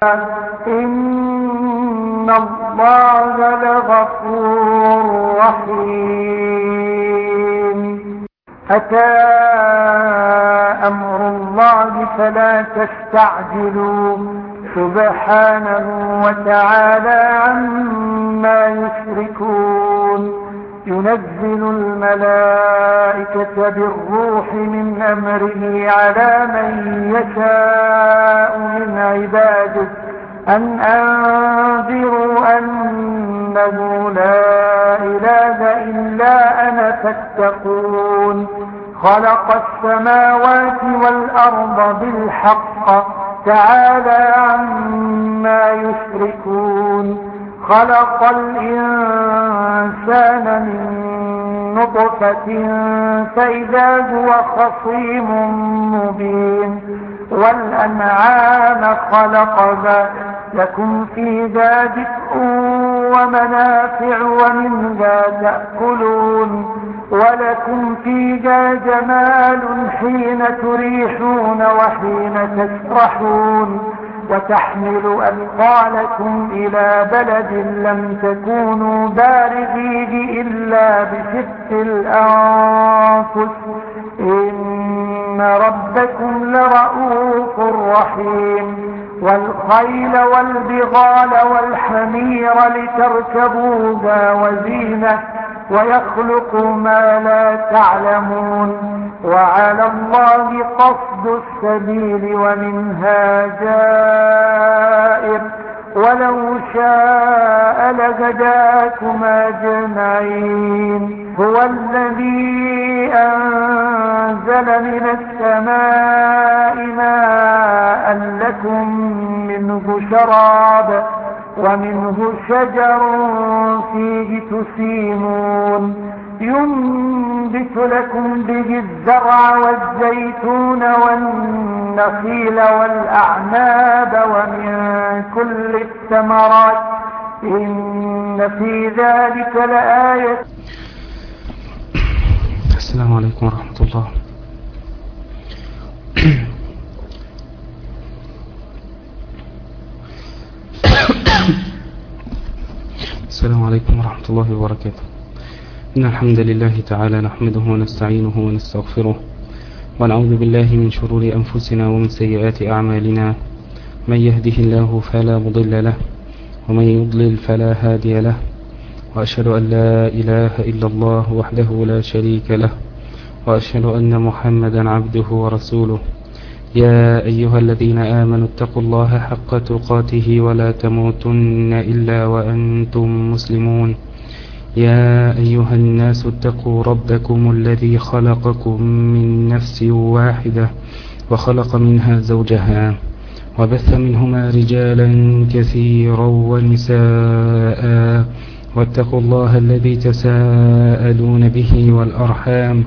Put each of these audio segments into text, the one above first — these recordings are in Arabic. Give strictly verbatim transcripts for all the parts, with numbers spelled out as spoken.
إن الله لغفور رحيم. أتى أمر الله فلا تستعجلوا سبحانه وتعالى عما يشركون. ينزل الملائكة بالروح من أمره على من يشاء من عباده أن أنذروا أنه لا إله إلا أنا فاتقون. خلق السماوات والأرض بالحق تعالى عما يشركون. خلق الإنسان من نطفة فإذا هو خصيم مبين. والأنعام خلقها لكم فيها دفء ومنافع ومنها تأكلون ولكم فيها جمال حين تريحون وحين تسرحون. وتحمل أثقالكم إلى بلد لم تكونوا بالغيه إلا بشق الأنفس إن ربكم لرؤوف رحيم. والخيل والبغال والحمير لتركبوها وزينة ويخلق ما لا تعلمون. وعلى الله قصد السبيل ومنها جائر ولو شاء لهداكم أجمعين. هو الذي أنزل من السماء ماء لكم منه شراب ومنه شجر فيه تسيمون. ينبت لكم به الزرع والزيتون والنخيل والأعناب ومن كل الثمرات إن في ذلك لآية. السلام عليكم ورحمة الله. السلام عليكم ورحمة الله وبركاته. إن الحمد لله تعالى نحمده ونستعينه ونستغفره ونعوذ بالله من شرور أنفسنا ومن سيئات أعمالنا. من يهده الله فلا مضل له ومن يضلل فلا هادي له. وأشهد أن لا إله إلا الله وحده لا شريك له وأشهد أن محمدا عبده ورسوله. يا أيها الذين آمنوا اتقوا الله حق تقاته ولا تموتن إلا وأنتم مسلمون. يا أيها الناس اتقوا ربكم الذي خلقكم من نفس واحدة وخلق منها زوجها وبث منهما رجالا كثيرا ونساء واتقوا الله الذي تساءلون به والأرحام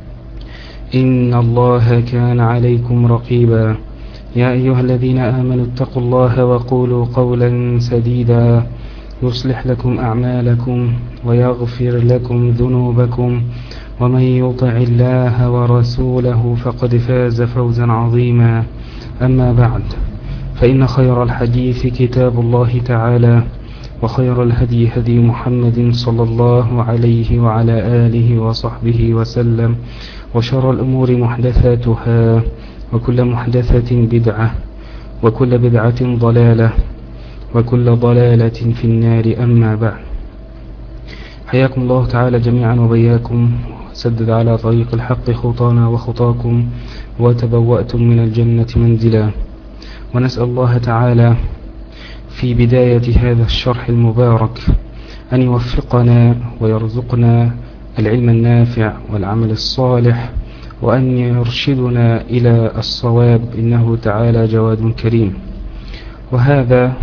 إن الله كان عليكم رقيبا. يا أيها الذين آمنوا اتقوا الله وقولوا قولا سديدا يصلح لكم أعمالكم ويغفر لكم ذنوبكم ومن يطع الله ورسوله فقد فاز فوزا عظيما. أما بعد فإن خير الحديث كتاب الله تعالى وخير الهدي هدي محمد صلى الله عليه وعلى آله وصحبه وسلم وشر الأمور محدثاتها وكل محدثة بدعة وكل بدعة ضلالة وكل ضلالة في النار. أما بعد حياكم الله تعالى جميعا وبياكم سدد على طريق الحق خطانا وخطاكم وتبوأتم من الجنة منزلا. ونسأل الله تعالى في بداية هذا الشرح المبارك أن يوفقنا ويرزقنا العلم النافع والعمل الصالح وأن يرشدنا إلى الصواب إنه تعالى جواد كريم. وهذا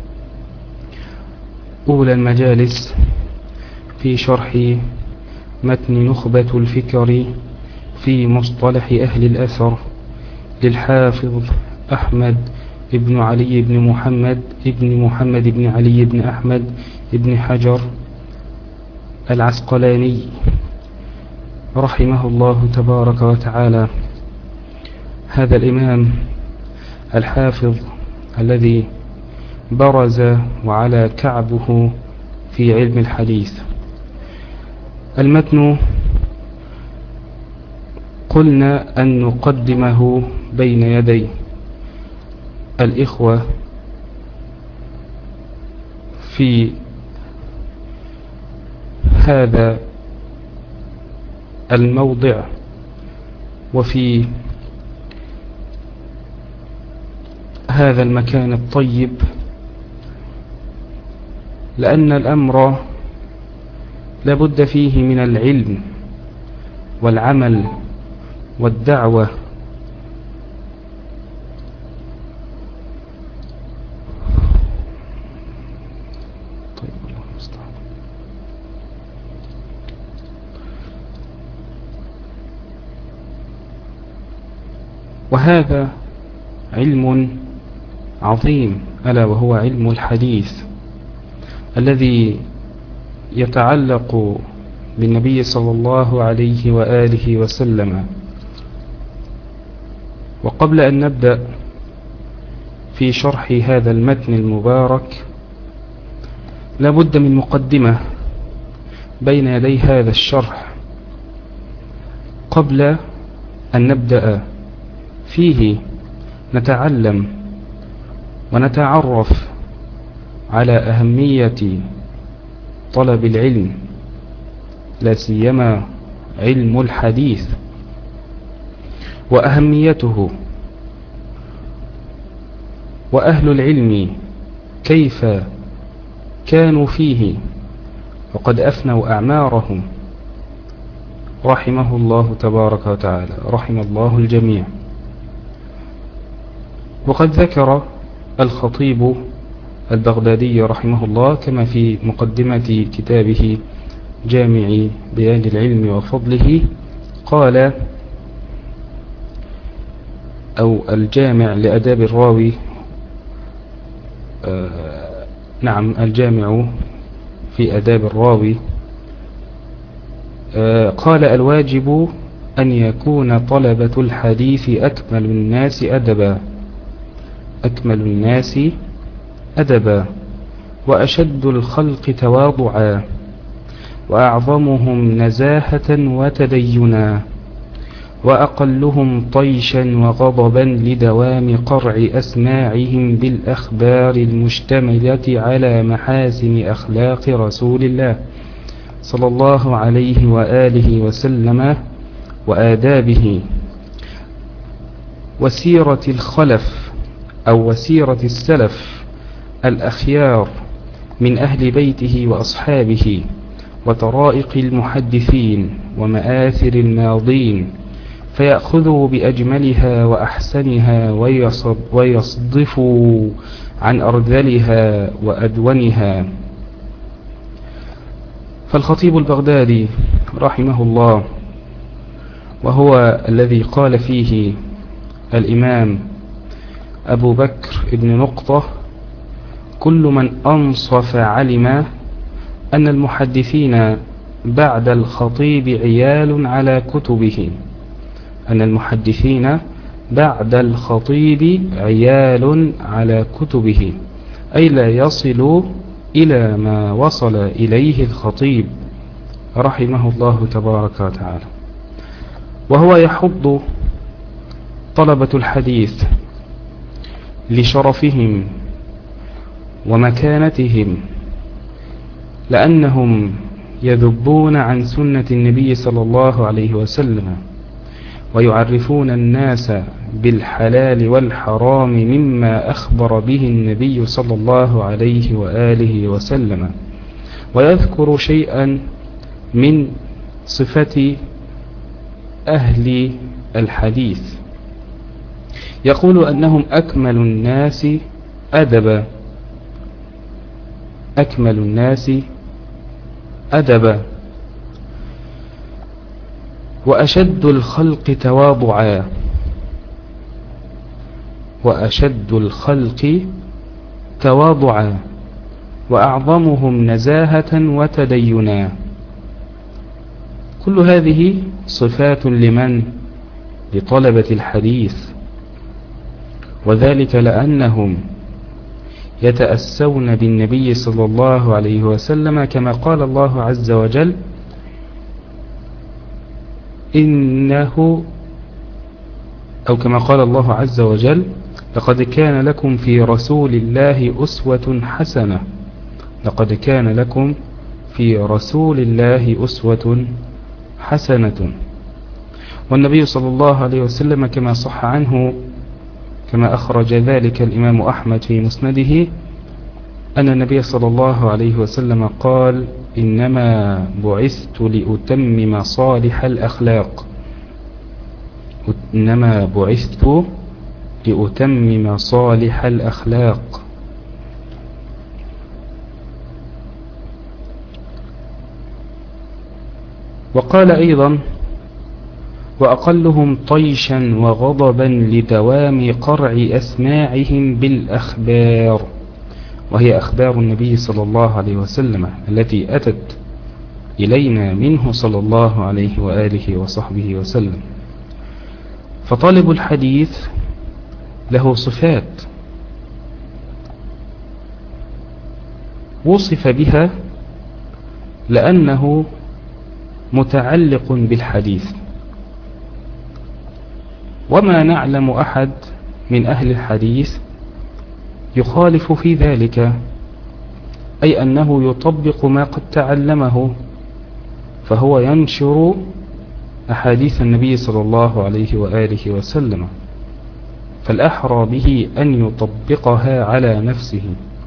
أولى المجالس في شرح متن نخبة الفكر في مصطلح أهل الأثر للحافظ أحمد ابن علي بن محمد ابن محمد بن علي بن أحمد ابن حجر العسقلاني رحمه الله تبارك وتعالى. هذا الإمام الحافظ الذي برز وعلى كعبه في علم الحديث. المتن قلنا أن نقدمه بين يدي الإخوة في هذا الموضع وفي هذا المكان الطيب، لأن الأمر لابد فيه من العلم والعمل والدعوة. طيب الله المستعان. وهذا علم عظيم، ألا وهو علم الحديث الذي يتعلق بالنبي صلى الله عليه وآله وسلم. وقبل أن نبدأ في شرح هذا المتن المبارك لابد من مقدمة بين يدي هذا الشرح قبل أن نبدأ فيه. نتعلم ونتعرف على أهمية طلب العلم، لا سيما علم الحديث وأهميته، وأهل العلم كيف كانوا فيه وقد أفنوا أعمارهم رحمه الله تبارك وتعالى، رحم الله الجميع. وقد ذكر الخطيب البغدادي رحمه الله كما في مقدمة كتابه جامع بيان العلم وفضله، قال أو الجامع لأداب الراوي، آه نعم الجامع في أداب الراوي، آه قال الواجب أن يكون طلبة الحديث أكمل الناس أدبا أكمل الناس أدبا وأشد الخلق تواضعا وأعظمهم نزاهة وتدينا وأقلهم طيشا وغضبا لدوام قرع أسماعهم بالأخبار المشتملة على محاسن أخلاق رسول الله صلى الله عليه وآله وسلم وآدابه وسيرة الخلف أو وسيرة السلف الأخيار من أهل بيته وأصحابه وطرائق المحدثين ومآثر الماضين، فيأخذوا بأجملها وأحسنها ويصدفوا عن أرذلها وأدونها. فالخطيب البغدادي رحمه الله، وهو الذي قال فيه الإمام أبو بكر ابن نقطة: كل من أنصف علم أن المحدثين بعد الخطيب عيال على كتبه أن المحدثين بعد الخطيب عيال على كتبه أي لا يصل إلى ما وصل إليه الخطيب رحمه الله تبارك وتعالى. وهو يحض طلبة الحديث لشرفهم ومكانتهم، لأنهم يذبون عن سنة النبي صلى الله عليه وسلم ويعرفون الناس بالحلال والحرام مما أخبر به النبي صلى الله عليه وآله وسلم، ويذكر شيئا من صفة أهل الحديث، يقول أنهم أكمل الناس أدبا أكمل الناس أدبا وأشد الخلق تواضعا وأشد الخلق تواضعا وأعظمهم نزاهة وتدينا. كل هذه صفات لمن؟ لطلبة الحديث، وذلك لأنهم يتأسون بالنبي صلى الله عليه وسلم كما قال الله عز وجل إنه أو كما قال الله عز وجل لقد كان لكم في رسول الله أسوة حسنة لقد كان لكم في رسول الله أسوة حسنة. والنبي صلى الله عليه وسلم كما صح عنه كما أخرج ذلك الإمام أحمد في مسنده أن النبي صلى الله عليه وسلم قال إنما بعثت لأتمم صالح الأخلاق إنما بعثت لأتمم صالح الأخلاق. وقال أيضا وأقلهم طيشا وغضبا لدوام قرع أسماعهم بالأخبار، وهي أخبار النبي صلى الله عليه وسلم التي أتت إلينا منه صلى الله عليه وآله وصحبه وسلم. فطالب الحديث له صفات وصف بها لأنه متعلق بالحديث، وما نعلم أحد من أهل الحديث يخالف في ذلك، أي أنه يطبق ما قد تعلمه، فهو ينشر أحاديث النبي صلى الله عليه وآله وسلم، فالأحرى به أن يطبقها على نفسه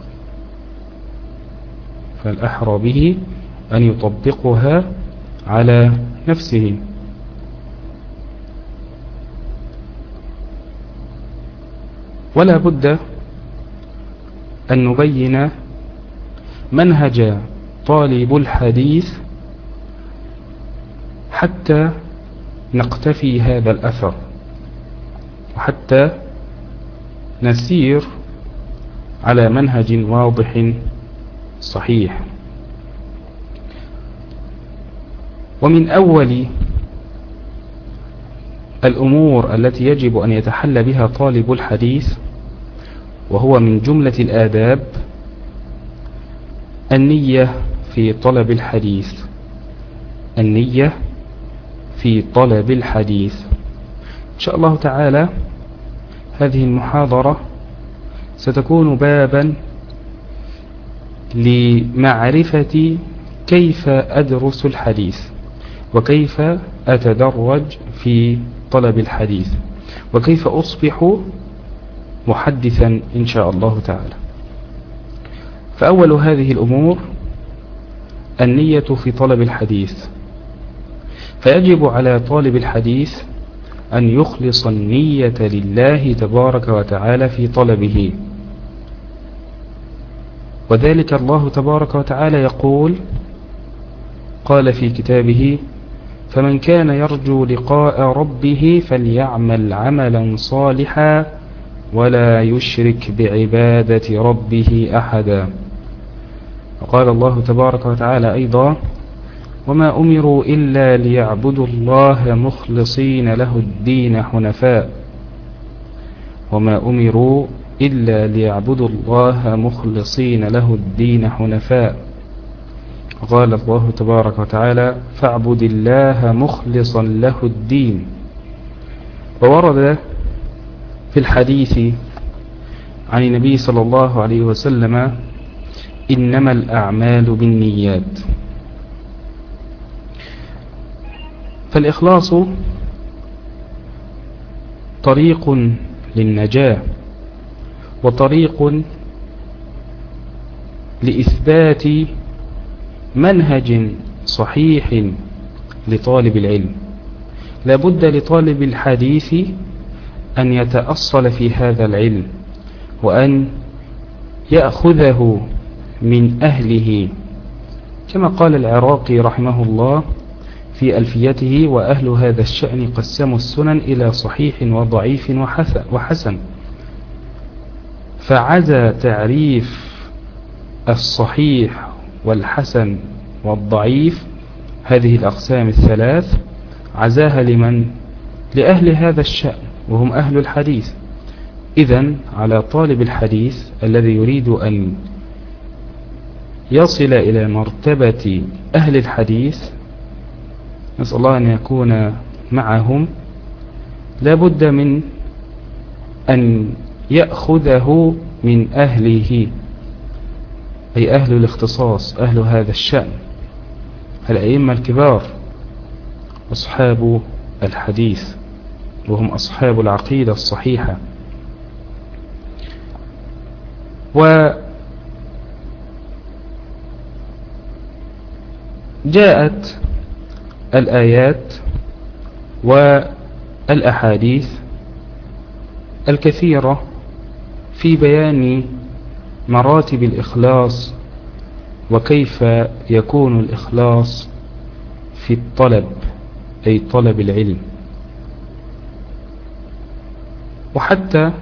فالأحرى به أن يطبقها على نفسه. ولا بد أن نبين منهج طالب الحديث حتى نقتفي هذا الأثر، وحتى نسير على منهج واضح صحيح. ومن أول الأمور التي يجب أن يتحلى بها طالب الحديث، وهو من جملة الآداب، النية في طلب الحديث النية في طلب الحديث. إن شاء الله تعالى هذه المحاضرة ستكون بابا لمعرفة كيف أدرس الحديث، وكيف أتدرج في طلب الحديث، وكيف أصبح محدثا إن شاء الله تعالى. فأول هذه الأمور النية في طلب الحديث، فيجب على طالب الحديث أن يخلص النية لله تبارك وتعالى في طلبه، وذلك الله تبارك وتعالى يقول قال في كتابه فمن كان يرجو لقاء ربه فليعمل عملا صالحا ولا يشرك بعبادة ربه أحدا. وقال الله تبارك وتعالى أيضا وما أمروا إلا ليعبدوا الله مخلصين له الدين حنفاء وما أمروا إلا ليعبدوا الله مخلصين له الدين حنفاء. وقال الله تبارك وتعالى فاعبد الله مخلصا له الدين. وورد في الحديث عن النبي صلى الله عليه وسلم إنما الأعمال بالنيات. فالإخلاص طريق للنجاة، وطريق لإثبات منهج صحيح لطالب العلم. لا بد لطالب الحديث أن يتأصل في هذا العلم، وأن يأخذه من أهله، كما قال العراقي رحمه الله في ألفيته وأهل هذا الشأن قسموا السنن إلى صحيح وضعيف وحسن، فعزى تعريف الصحيح والحسن والضعيف هذه الأقسام الثلاث، عزاها لمن؟ لأهل هذا الشأن وهم أهل الحديث. إذن على طالب الحديث الذي يريد أن يصل إلى مرتبة أهل الحديث، نسأل الله أن يكون معهم، لا بد من أن يأخذه من أهله، أي أهل الاختصاص، أهل هذا الشأن، الأئمة الكبار، أصحاب الحديث، وهم أصحاب العقيدة الصحيحة. وجاءت الآيات والأحاديث الكثيرة في بيان مراتب الإخلاص، وكيف يكون الإخلاص في الطلب، أي طلب العلم. وحتى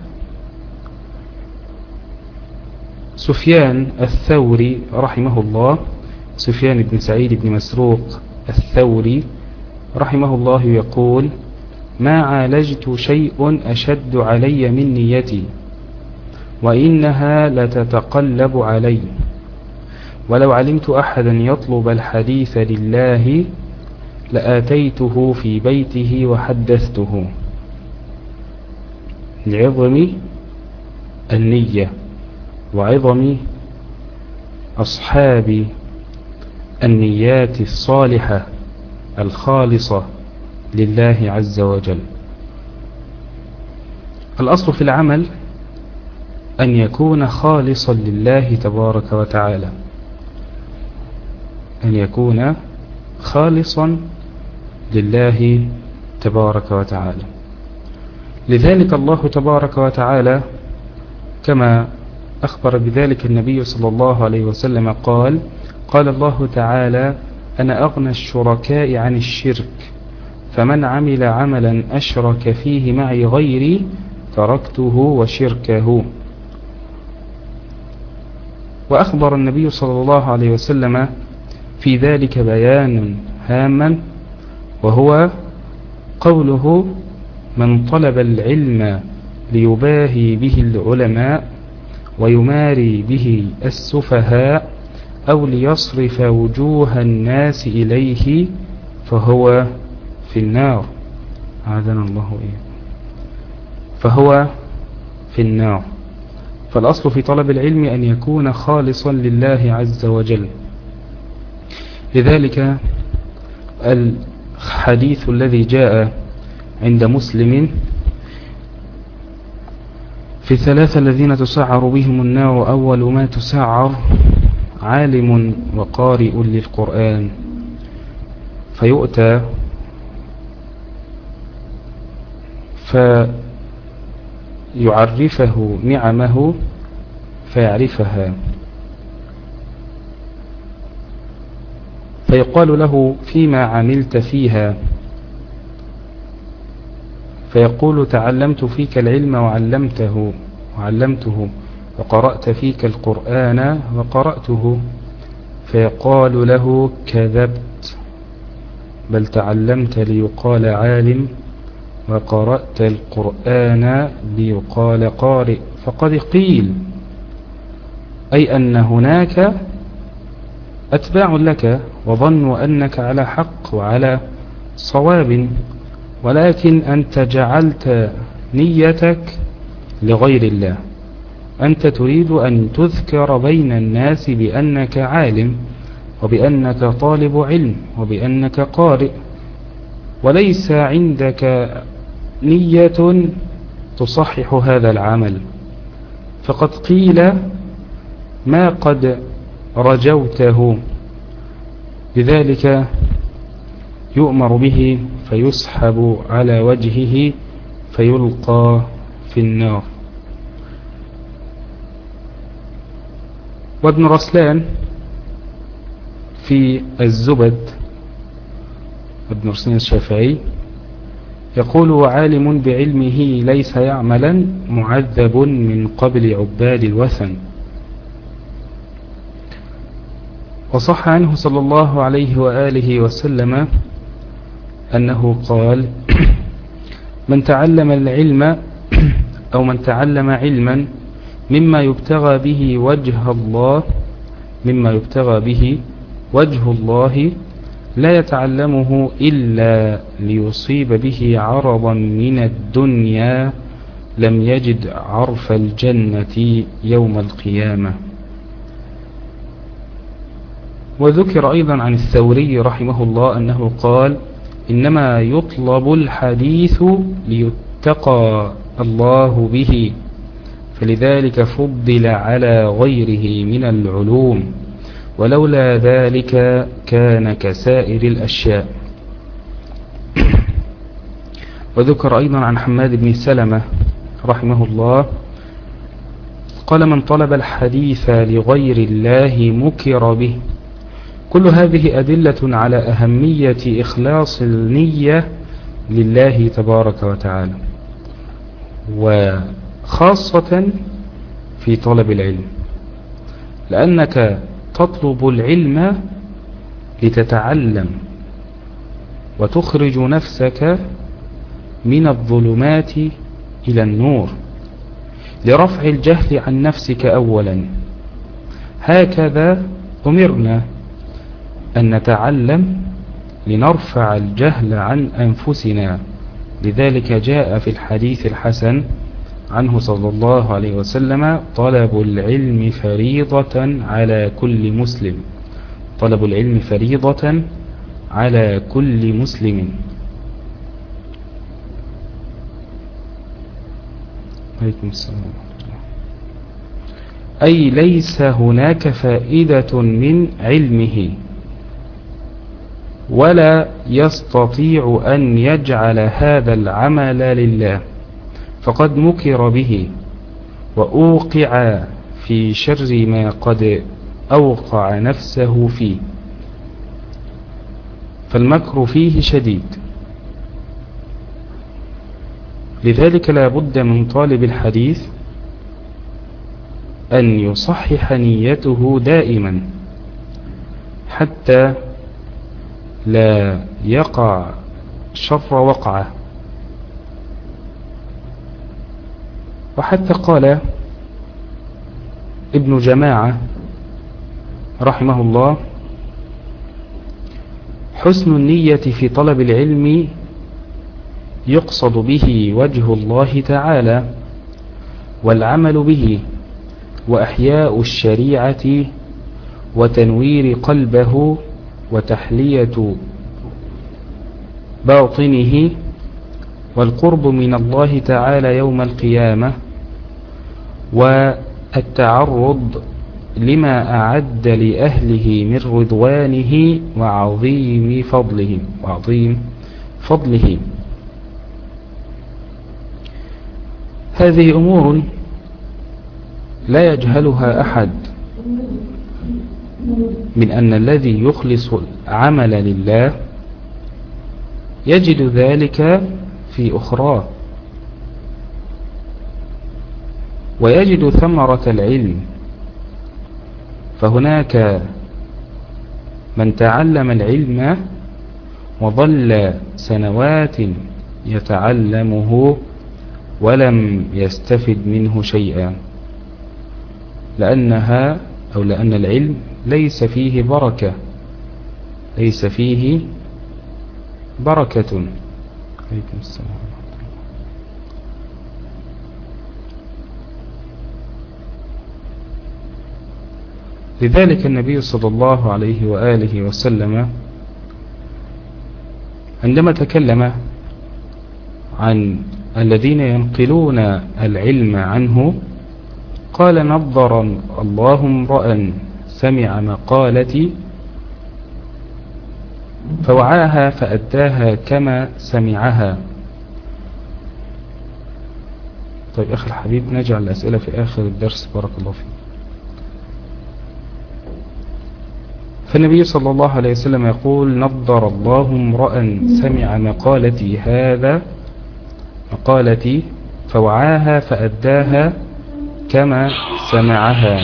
سفيان الثوري رحمه الله، سفيان بن سعيد بن مسروق الثوري رحمه الله يقول: ما عالجت شيء أشد علي من نيتي، وإنها لتتقلب علي، ولو علمت أحدا يطلب الحديث لله لآتيته في بيته وحدثته. لعظم النية وعظم أصحاب النيات الصالحة الخالصة لله عز وجل. الأصل في العمل أن يكون خالصا لله تبارك وتعالى، أن يكون خالصا لله تبارك وتعالى. لذلك الله تبارك وتعالى كما أخبر بذلك النبي صلى الله عليه وسلم قال: قال الله تعالى: أنا أغنى الشركاء عن الشرك، فمن عمل عملا أشرك فيه معي غيري تركته وشركه. وأخبر النبي صلى الله عليه وسلم في ذلك بيان هاما، وهو قوله: من طلب العلم ليباهي به العلماء ويماري به السفهاء أو ليصرف وجوه الناس إليه فهو في النار. عاذنا الله إيه فهو في النار. فالأصل في طلب العلم أن يكون خالصا لله عز وجل. لذلك الحديث الذي جاء عند مسلم في ثلاثة الذين تسعر بهم النار: أول ما تسعر عالم وقارئ للقرآن، فيؤتى فيعرفه نعمه فيعرفها، فيقال له: فيما عملت فيها؟ فيقول: تعلمت فيك العلم وعلمته وعلمته وقرأت فيك القرآن وقرأته. فيقال له: كذبت، بل تعلمت ليقال عالم وقرأت القرآن ليقال قارئ. فقد قيل، أي أن هناك أتباع لك وظنوا أنك على حق وعلى صواب، ولكن أنت جعلت نيتك لغير الله. أنت تريد أن تذكر بين الناس بأنك عالم، وبأنك طالب علم، وبأنك قارئ، وليس عندك نية تصحح هذا العمل. فقد قيل ما قد رجوته، لذلك يؤمر به فيسحب على وجهه فيلقى في النار. وابن رسلان في الزبد، ابن رسلان الشافعي، يقول: وعالم بعلمه ليس يعملا معذب من قبل عباد الوثن. وصح عنه صلى الله عليه وآله وسلم أنه قال: من تعلم العلم أو من تعلم علما مما يبتغى به وجه الله مما يبتغى به وجه الله لا يتعلمه إلا ليصيب به عرضا من الدنيا لم يجد عرف الجنة يوم القيامة. وذكر أيضا عن الثوري رحمه الله أنه قال: إنما يطلب الحديث ليتقى الله به، فلذلك فضل على غيره من العلوم، ولولا ذلك كان كسائر الأشياء. وذكر أيضا عن حماد بن سلمة رحمه الله قال: من طلب الحديث لغير الله مكر به. كل هذه أدلة على أهمية إخلاص النية لله تبارك وتعالى، وخاصة في طلب العلم، لأنك تطلب العلم لتتعلم وتخرج نفسك من الظلمات إلى النور، لرفع الجهل عن نفسك أولا. هكذا أمرنا أن نتعلم لنرفع الجهل عن أنفسنا. لذلك جاء في الحديث الحسن عنه صلى الله عليه وسلم: طلب العلم فريضة على كل مسلم طلب العلم فريضة على كل مسلم. عليكم السلام. أي ليس هناك فائدة من علمه، ولا يستطيع أن يجعل هذا العمل لله، فقد مكر به وأوقع في شر ما قد أوقع نفسه فيه، فالمكر فيه شديد. لذلك لا بد من طالب الحديث أن يصحح نيته دائما حتى لا يقع شر وقعه. وحتى قال ابن جماعة رحمه الله: حسن النية في طلب العلم يقصد به وجه الله تعالى والعمل به، وأحياء الشريعة، وتنوير قلبه، وتحلية باطنه، والقرب من الله تعالى يوم القيامة، والتعرض لما أعد لأهله من رضوانه وعظيم فضله وعظيم فضله. هذه أمور لا يجهلها أحد، من أن الذي يخلص العمل لله يجد ذلك في أخرى، ويجد ثمرة العلم. فهناك من تعلم العلم وظل سنوات يتعلمه ولم يستفد منه شيئا، لأنها أو لأن العلم ليس فيه بركة ليس فيه بركة. عليكم السلام. لذلك النبي صلى الله عليه وآله وسلم عندما تكلم عن الذين ينقلون العلم عنه قال: نظر الله امرأ سمع مقالتي فوعاها فأداها كما سمعها. طيب أخي الحبيب، نجعل الأسئلة في آخر الدرس بارك الله فيك. فالنبي صلى الله عليه وسلم يقول: نظر الله امرأ سمع مقالتي هذا مقالتي فوعاها فأداها كما سمعها.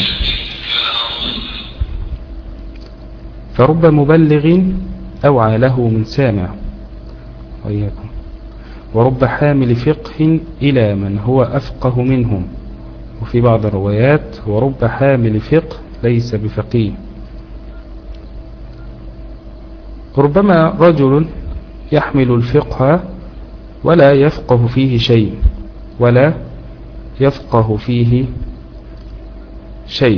فرب مبلغ أوعى له من سامع. وإياكم. ورب حامل فقه إلى من هو أفقه منهم. وفي بعض الروايات ورب حامل فقه ليس بفقيه. ربما رجل يحمل الفقه ولا يفقه فيه شيء ولا يفقه فيه شيء.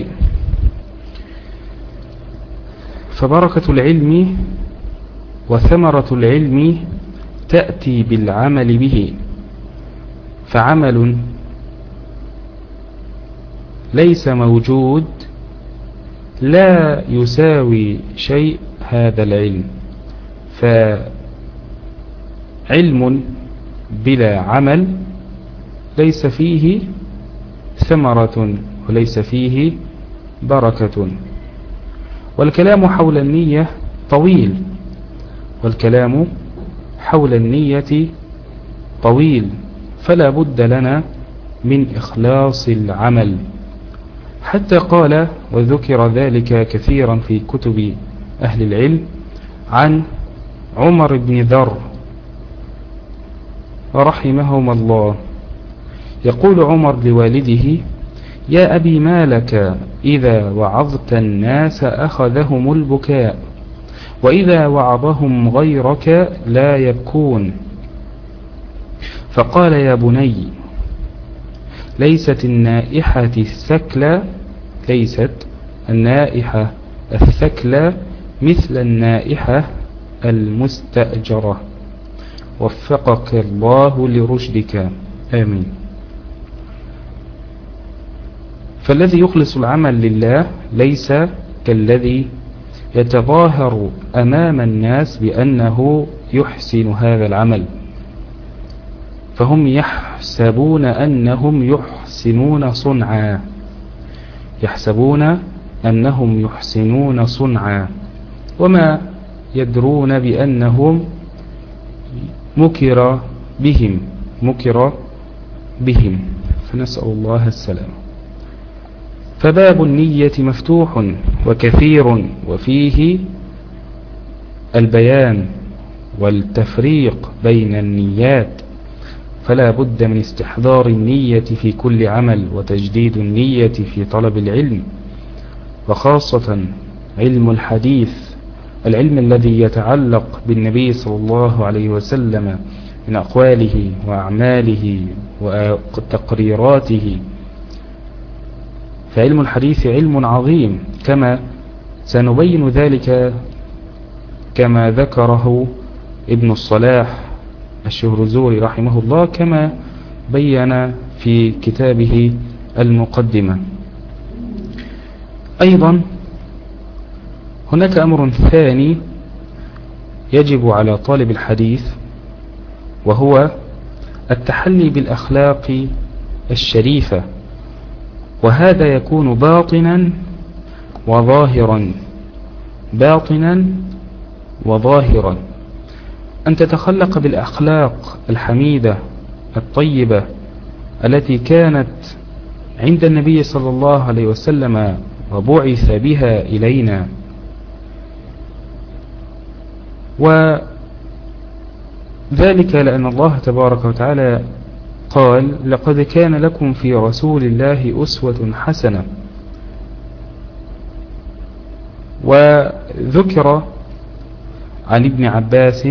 فبركة العلم وثمرة العلم تأتي بالعمل به، فعمل ليس موجود لا يساوي شيء هذا العلم. فعلم بلا عمل ليس فيه ثمرة وليس فيه بركة. والكلام حول النية طويل والكلام حول النية طويل فلا بد لنا من إخلاص العمل. حتى قال وذكر ذلك كثيرا في كتب أهل العلم عن عمر بن ذر رحمهما الله، يقول عمر لوالده: يا أبي ما لك إذا وعظت الناس أخذهم البكاء، وإذا وعظهم غيرك لا يبكون. فقال: يا بني، ليست النائحة الثكلى ليست النائحة الثكلى مثل النائحة المستأجرة، وفقك الله لرشدك، آمين. فالذي يخلص العمل لله ليس كالذي يتظاهر أمام الناس بأنه يحسن هذا العمل، فهم يحسبون أنهم يحسنون صنعا يحسبون أنهم يحسنون صنعا وما يدرون بأنهم مكر بهم مكر بهم فنسأل الله السلام. فباب النية مفتوح وكثير، وفيه البيان والتفريق بين النيات، فلا بد من استحضار النية في كل عمل وتجديد النية في طلب العلم، وخاصة علم الحديث، العلم الذي يتعلق بالنبي صلى الله عليه وسلم من أقواله وأعماله وتقريراته. فعلم الحديث علم عظيم كما سنبين ذلك كما ذكره ابن الصلاح الشهرزوري رحمه الله، كما بين في كتابه المقدمة. أيضا هناك أمر ثاني يجب على طالب الحديث، وهو التحلي بالأخلاق الشريفة، وهذا يكون باطنا وظاهرا باطنا وظاهرا أن تتخلق بالأخلاق الحميدة الطيبة التي كانت عند النبي صلى الله عليه وسلم وبعث بها إلينا. وذلك لأن الله تبارك وتعالى قال: لقد كان لكم في رسول الله أسوة حسنة. وذكر عن ابن عباس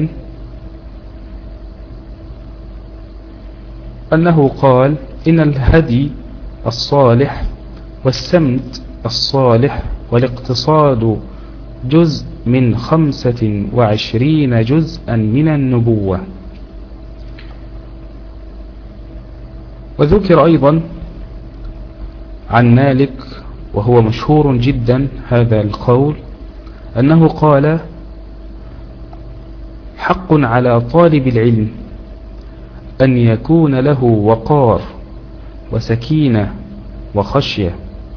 أنه قال: إن الهدي الصالح والسمت الصالح والاقتصاد جزء من خمسة وعشرين جزءا من النبوة. وذكر أيضا عن مالك، وهو مشهور جدا هذا القول، أنه قال: حق على طالب العلم أن يكون له وقار وسكينة وخشية.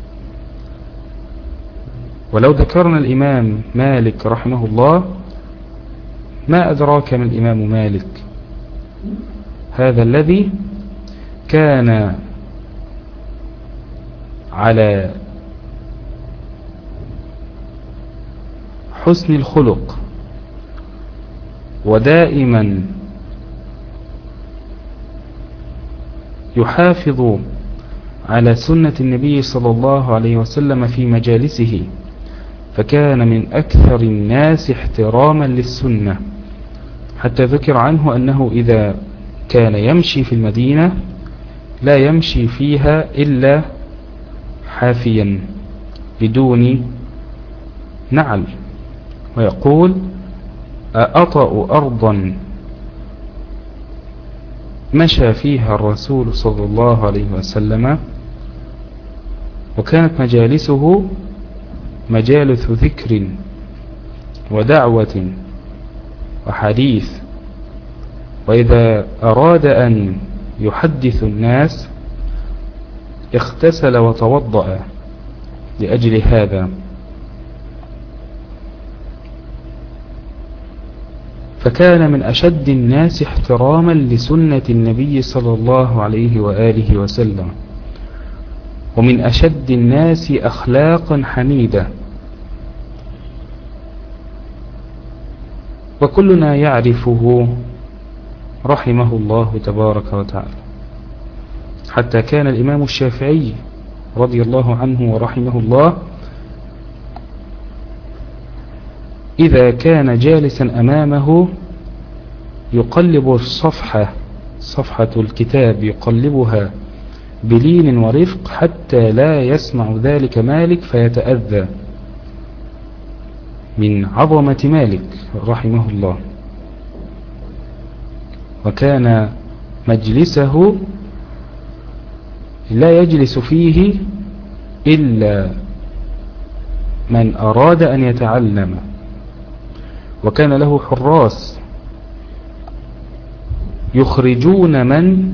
ولو ذكرنا الإمام مالك رحمه الله، ما أدراك ما الإمام مالك؟ هذا الذي كان على حسن الخلق ودائما يحافظ على سنة النبي صلى الله عليه وسلم في مجالسه، فكان من أكثر الناس احتراما للسنة، حتى ذكر عنه أنه إذا كان يمشي في المدينة لا يمشي فيها إلا حافيا بدون نعل، ويقول: أأطأ أرضا مشى فيها الرسول صلى الله عليه وسلم. وكانت مجالسه مجالس ذكر ودعوة وحديث، وإذا أراد أن يحدث الناس اغتسل وتوضأ لأجل هذا. فكان من أشد الناس احتراما لسنة النبي صلى الله عليه وآله وسلم، ومن أشد الناس أخلاقا حميدة. وكلنا يعرفه رحمه الله تبارك وتعالى، حتى كان الإمام الشافعي رضي الله عنه ورحمه الله إذا كان جالسا أمامه يقلب الصفحة صفحة الكتاب يقلبها بلين ورفق حتى لا يسمع ذلك مالك فيتأذى من عظمة مالك رحمه الله. وكان مجلسه لا يجلس فيه إلا من أراد أن يتعلم، وكان له حراس يخرجون من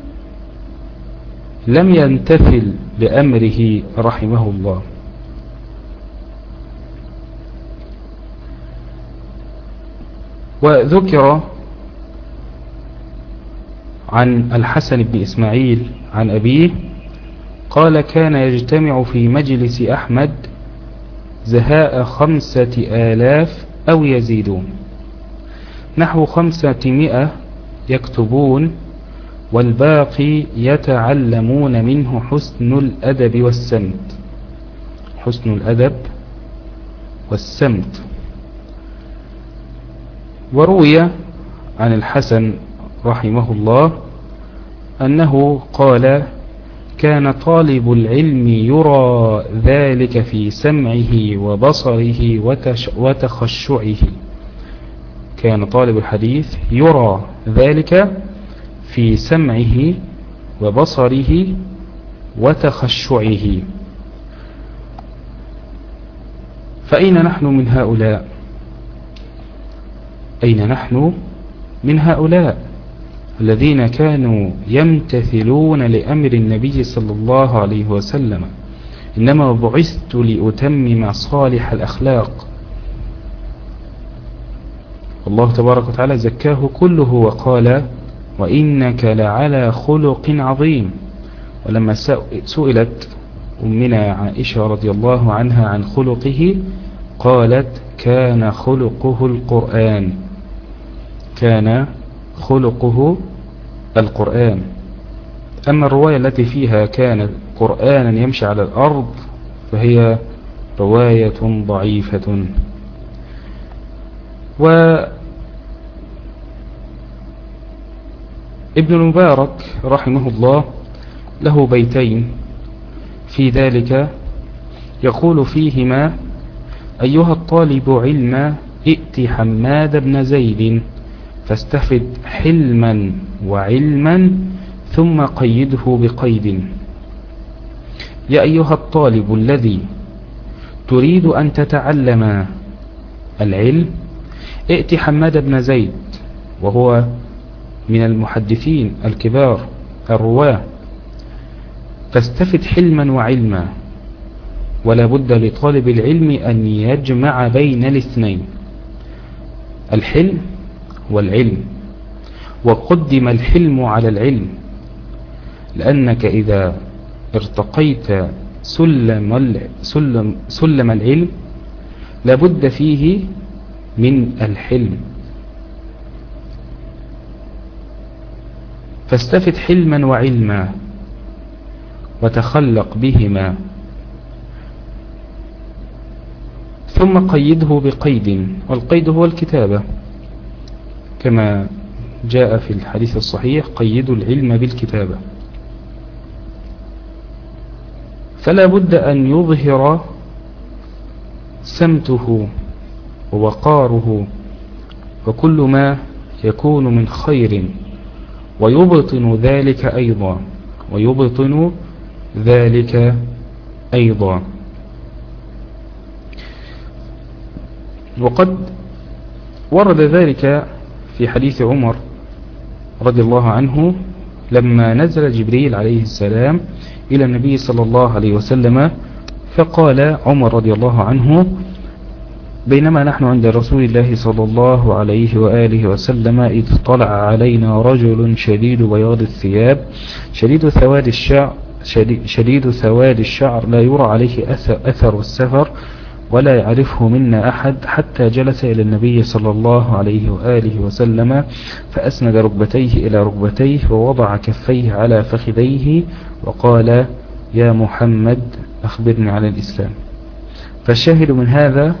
لم ينتفل بأمره رحمه الله. وذكر عن الحسن بن إسماعيل عن أبيه قال: كان يجتمع في مجلس أحمد زهاء خمسة آلاف أو يزيدون، نحو خمسة مئة يكتبون، والباقي يتعلمون منه حسن الأدب والسمت. حسن الأدب والسمت. وروي عن الحسن رحمه الله أنه قال: كان طالب العلم يرى ذلك في سمعه وبصره وتخشعه. كان طالب الحديث يرى ذلك في سمعه وبصره وتخشعه. فأين نحن من هؤلاء؟ أين نحن من هؤلاء الذين كانوا يمتثلون لأمر النبي صلى الله عليه وسلم؟ إنما بعثت لأتمم صالح الأخلاق. الله تبارك وتعالى زكاه كله وقال: وإنك لعلى خلق عظيم. ولما سئلت أمنا عائشة رضي الله عنها عن خلقه قالت: كان خلقه القرآن. كان خلقه القرآن. أما الرواية التي فيها كان قرآنا يمشي على الأرض فهي رواية ضعيفة. وابن المبارك رحمه الله له بيتين في ذلك يقول فيهما: أيها الطالب علما ائت حماد بن زيد فاستفد حلما وعلما ثم قيده بقيد. يا أيها الطالب الذي تريد أن تتعلم العلم ائت حماد بن زيد، وهو من المحدثين الكبار الرواه، فاستفد حلما وعلما. ولا بد لطالب العلم أن يجمع بين الاثنين، الحلم والعلم، وقدم الحلم على العلم، لأنك إذا ارتقيت سلم, سلم, سلم العلم لابد فيه من الحلم. فاستفد حلما وعلما وتخلق بهما، ثم قيده بقيد، والقيد هو الكتابة كما جاء في الحديث الصحيح: قيدوا العلم بالكتابة. فلا بد أن يظهر سمته ووقاره وكل ما يكون من خير، ويبطن ذلك أيضا ويبطن ذلك أيضا وقد ورد ذلك في حديث عمر رضي الله عنه لما نزل جبريل عليه السلام إلى النبي صلى الله عليه وسلم، فقال عمر رضي الله عنه: بينما نحن عند رسول الله صلى الله عليه وآله وسلم إذ طلع علينا رجل شديد بياض الثياب شديد سواد الشعر شديد سواد الشعر لا يرى عليه أثر السفر ولا يعرفه منا أحد، حتى جلس إلى النبي صلى الله عليه وآله وسلم فأسند ركبتيه إلى ركبتيه ووضع كفيه على فخذيه وقال: يا محمد أخبرني عن الإسلام. فالشاهد من هذا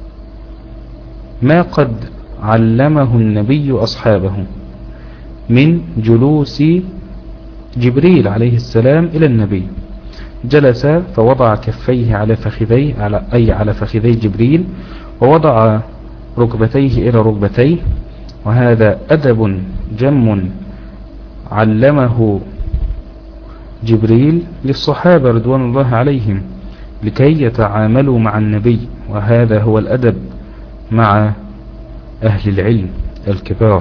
ما قد علمه النبي أصحابه من جلوس جبريل عليه السلام إلى النبي. جلس فوضع كفيه على فخذيه على أي على فخذي جبريل، ووضع ركبتيه إلى ركبتيه، وهذا أدب جم علمه جبريل للصحابة رضوان الله عليهم لكي يتعاملوا مع النبي، وهذا هو الأدب مع أهل العلم الكبار.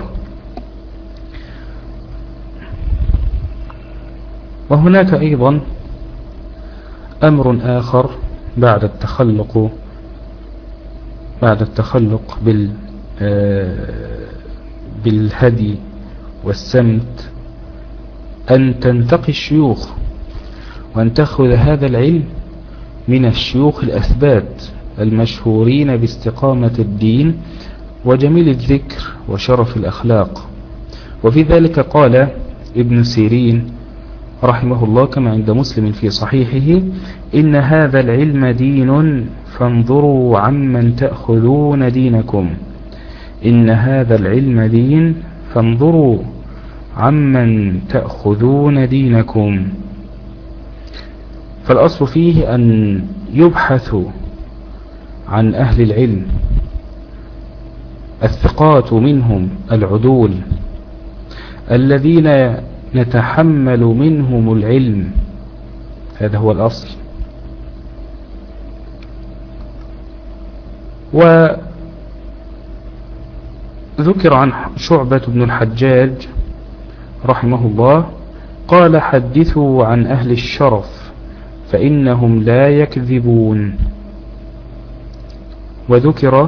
وهناك أيضا أمر آخر بعد التخلق بعد التخلق بال بالهدي والسمت، أن تنتقي الشيوخ وأن تأخذ هذا العلم من الشيوخ الأثبات المشهورين باستقامة الدين وجميل الذكر وشرف الأخلاق. وفي ذلك قال ابن سيرين رحمه الله كما عند مسلم في صحيحه: إن هذا العلم دين فانظروا عمن تأخذون دينكم. إن هذا العلم دين فانظروا عمن تأخذون دينكم. فالأصل فيه أن يبحث عن أهل العلم الثقات منهم العدول الذين نتحمل منهم العلم، هذا هو الأصل. وذكر عن شعبة بن الحجاج رحمه الله قال: حدثوا عن أهل الشرف فإنهم لا يكذبون. وذكر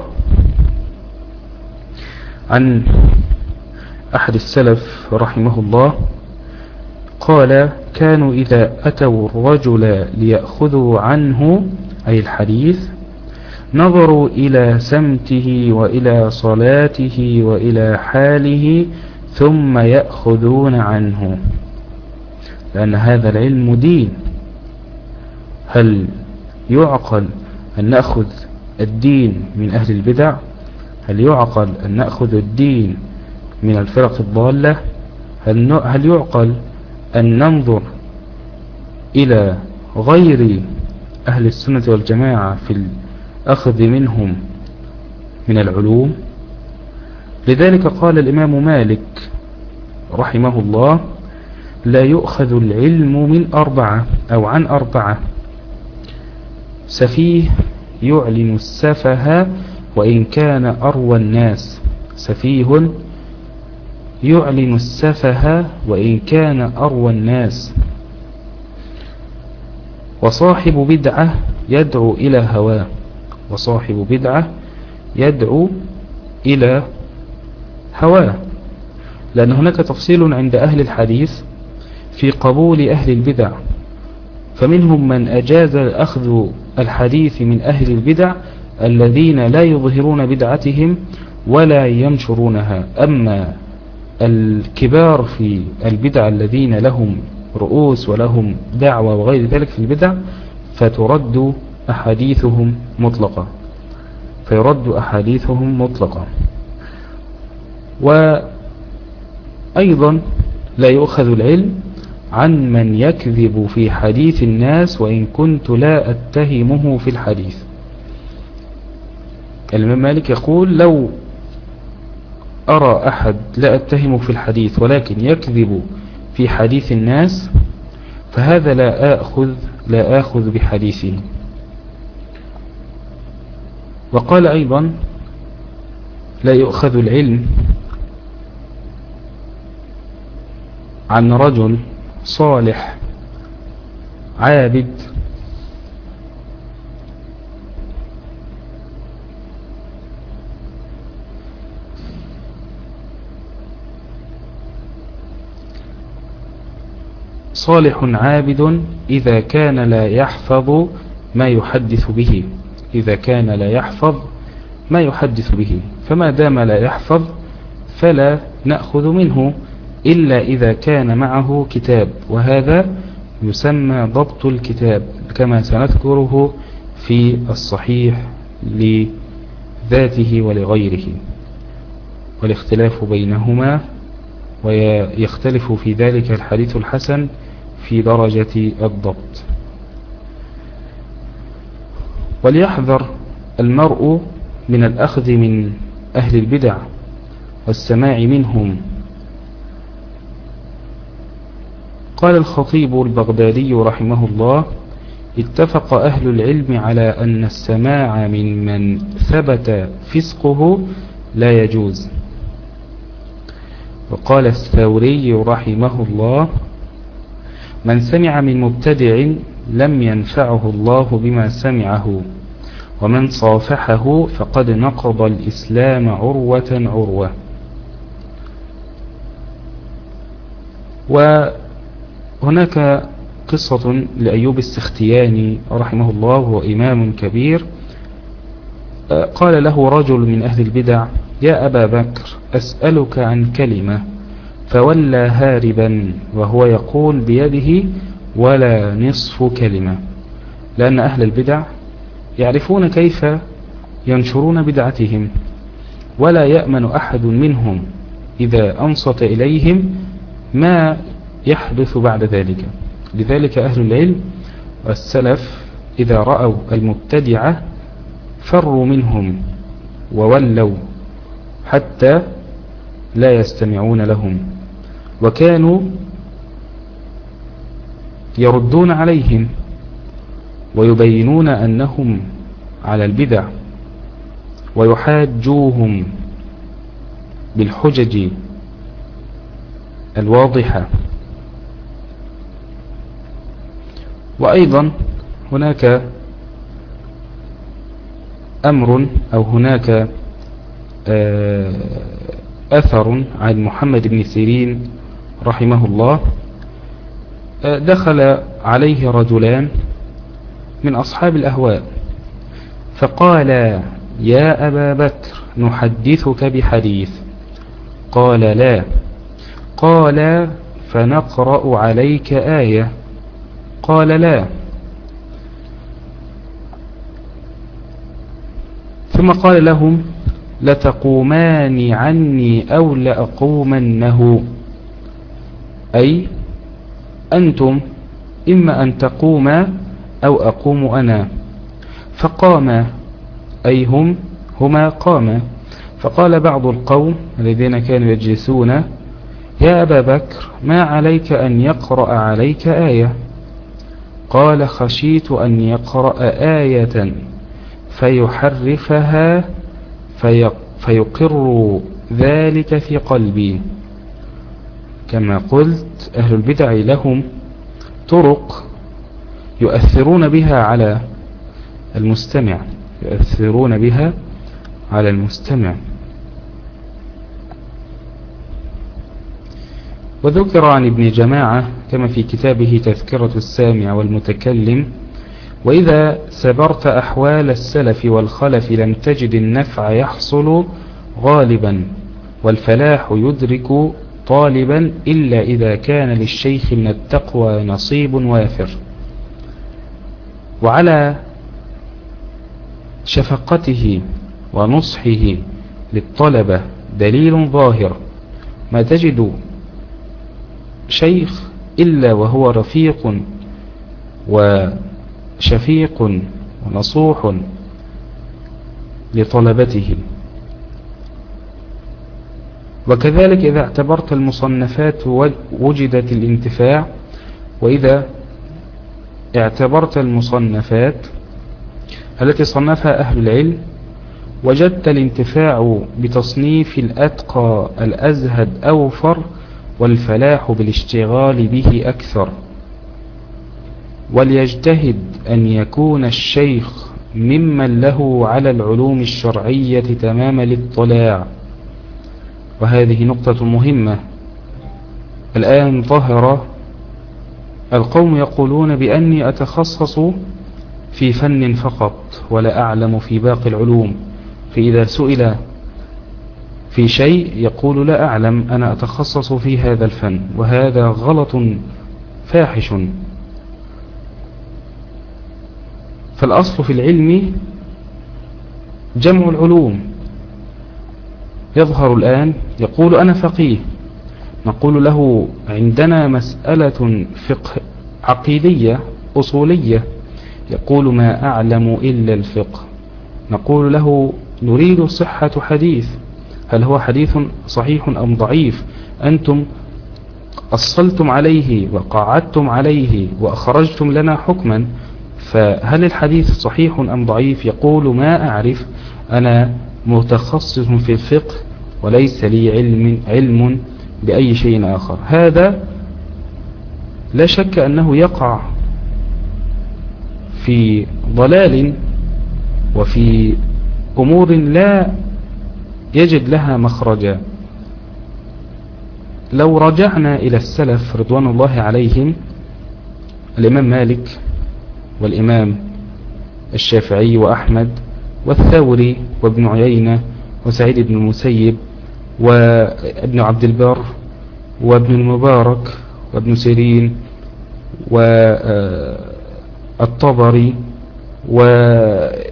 عن أحد السلف رحمه الله قال: كانوا إذا أتوا الرجل ليأخذوا عنه أي الحديث نظروا إلى سمته وإلى صلاته وإلى حاله ثم يأخذون عنه، لأن هذا العلم دين. هل يعقل أن نأخذ الدين من أهل البدع؟ هل يعقل أن نأخذ الدين من الفرق الضالة؟ هل يعقل أن ننظر إلى غير أهل السنة والجماعة في الأخذ منهم من العلوم؟ لذلك قال الإمام مالك رحمه الله: لا يؤخذ العلم من أربعة أو عن أربعة: سفيه يعلن السفه وإن كان أروى الناس. سفيه يعلن السفه وإن كان أروى الناس. وصاحب بدعة يدعو إلى هواه. وصاحب بدعة يدعو إلى هواه، لأن هناك تفصيل عند أهل الحديث في قبول أهل البدع، فمنهم من أجاز أخذ الحديث من أهل البدع الذين لا يظهرون بدعتهم ولا ينشرونها. أما الكبار في البدع الذين لهم رؤوس ولهم دعوة وغير ذلك في البدع، فترد أحاديثهم مطلقة فيرد أحاديثهم مطلقة. وأيضا لا يؤخذ العلم عن من يكذب في حديث الناس وإن كنت لا أتهمه في الحديث. الإمام مالك يقول: لو أرى أحد لا أتهمه في الحديث ولكن يكذب في حديث الناس فهذا لا آخذ لا آخذ بحديثه. وقال أيضا: لا يؤخذ العلم عن رجل صالح عابد صالح عابد إذا كان لا يحفظ ما يحدث به إذا كان لا يحفظ ما يحدث به فما دام لا يحفظ فلا نأخذ منه إلا إذا كان معه كتاب، وهذا يسمى ضبط الكتاب كما سنذكره في الصحيح لذاته ولغيره، والاختلاف بينهما، ويختلف في ذلك الحديث الحسن في درجة الضبط. وليحذر المرء من الأخذ من أهل البدع والسماع منهم. قال الخطيب البغدادي رحمه الله: اتفق أهل العلم على أن السماع من من ثبت فسقه لا يجوز. وقال الثوري رحمه الله: من سمع من مبتدع لم ينفعه الله بما سمعه، ومن صافحه فقد نقض الإسلام عروة عروة. وهناك قصة لأيوب السختياني رحمه الله، وهو إمام كبير. قال له رجل من أهل البدع: يا أبا بكر، أسألك عن كلمة، فولى هاربا وهو يقول بيده: ولا نصف كلمة. لأن أهل البدع يعرفون كيف ينشرون بدعتهم، ولا يأمن أحد منهم إذا أنصت إليهم ما يحدث بعد ذلك. لذلك أهل العلم والسلف إذا رأوا المبتدعة فروا منهم وولوا حتى لا يستمعون لهم، وكانوا يردون عليهم ويبينون أنهم على البدع ويحاجوهم بالحجج الواضحة. وأيضا هناك أمر أو هناك أثر عن محمد بن سيرين رحمه الله. دخل عليه رجلان من أصحاب الأهواء فقال: يا أبا بكر، نحدثك بحديث. قال: لا. قال: فنقرأ عليك آية. قال: لا. ثم قال لهم: لتقومان عني أو لأقومنه، أي أنتم إما أن تقوما أو أقوم أنا. فقام، أي هم هما قاما. فقال بعض القوم الذين كانوا يجلسون: يا أبا بكر، ما عليك أن يقرأ عليك آية؟ قال: خشيت أن يقرأ آية فيحرفها فيقر ذلك في قلبي. كما قلت، أهل البدع لهم طرق يؤثرون بها على المستمع يؤثرون بها على المستمع. وذكر عن ابن جماعة كما في كتابه تذكرة السامع والمتكلم: وإذا سبرت أحوال السلف والخلف لم تجد النفع يحصل غالبا، والفلاح يدرك طالبا إلا إذا كان للشيخ من التقوى نصيب وافر. وعلى شفقته ونصحه للطلبة دليل ظاهر، ما تجد شيخ إلا وهو رفيق وشفيق ونصوح لطلبته. وكذلك إذا اعتبرت المصنفات وجدت الانتفاع، وإذا اعتبرت المصنفات التي صنفها أهل العلم وجدت الانتفاع بتصنيف الأتقى الأزهد أوفر، والفلاح بالاشتغال به أكثر. وليجتهد أن يكون الشيخ ممن له على العلوم الشرعية تمام الاطلاع. وهذه نقطة مهمة. الآن ظهر القوم يقولون بأني أتخصص في فن فقط ولا أعلم في باقي العلوم، فإذا سئل في شيء يقول لا أعلم، أنا أتخصص في هذا الفن، وهذا غلط فاحش. فالأصل في العلم جمع العلوم. يظهر الآن يقول أنا فقيه، نقول له عندنا مسألة فقه عقيدية أصولية، يقول ما أعلم إلا الفقه. نقول له نريد صحة حديث، هل هو حديث صحيح أم ضعيف؟ أنتم أصلتم عليه وقعدتم عليه وأخرجتم لنا حكما، فهل الحديث صحيح أم ضعيف؟ يقول ما أعرف، أنا متخصص في الفقه وليس لي علم, علم بأي شيء آخر. هذا لا شك أنه يقع في ضلال وفي أمور لا يجد لها مخرجا. لو رجعنا إلى السلف رضوان الله عليهم، الإمام مالك والإمام الشافعي وأحمد والثوري وابن عيينة وسعيد بن المسيب وابن عبد البر وابن المبارك وابن سيرين والطبري وابن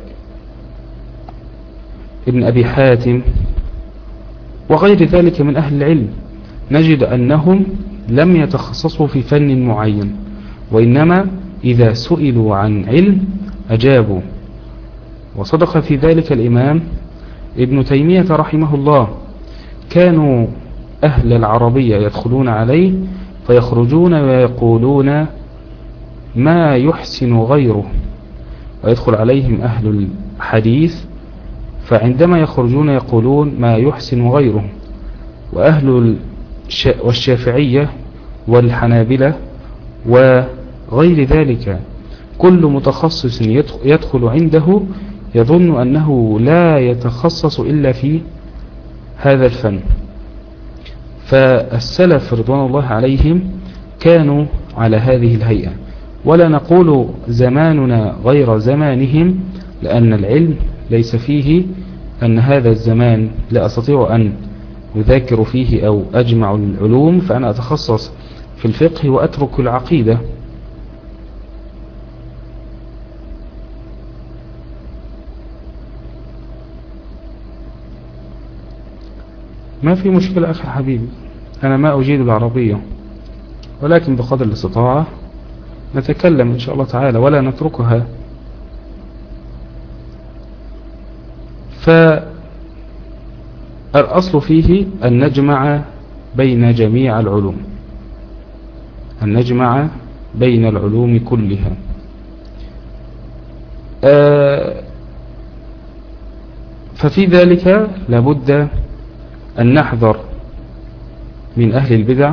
أبي حاتم وغير ذلك من أهل العلم، نجد أنهم لم يتخصصوا في فن معين، وإنما إذا سئلوا عن علم أجابوا. وصدق في ذلك الإمام ابن تيمية رحمه الله. كانوا أهل العربية يدخلون عليه فيخرجون ويقولون ما يحسن غيره، ويدخل عليهم أهل الحديث فعندما يخرجون يقولون ما يحسن غيره. وأهل والشافعية والحنابلة وغير ذلك كل متخصص يدخل عنده يظن أنه لا يتخصص إلا في هذا الفن. فالسلف رضوان الله عليهم كانوا على هذه الهيئة، ولا نقول زماننا غير زمانهم، لأن العلم ليس فيه أن هذا الزمان لا أستطيع أن أذاكر فيه أو أجمع العلوم فأنا أتخصص في الفقه وأترك العقيدة. ما في مشكلة أخي حبيبي، أنا ما أجيد العربية، ولكن بقدر الاستطاعة نتكلم إن شاء الله تعالى ولا نتركها. فالأصل فيه أن نجمع بين جميع العلوم، أن نجمع بين العلوم كلها. ففي ذلك لابد أن نحذر من أهل البدع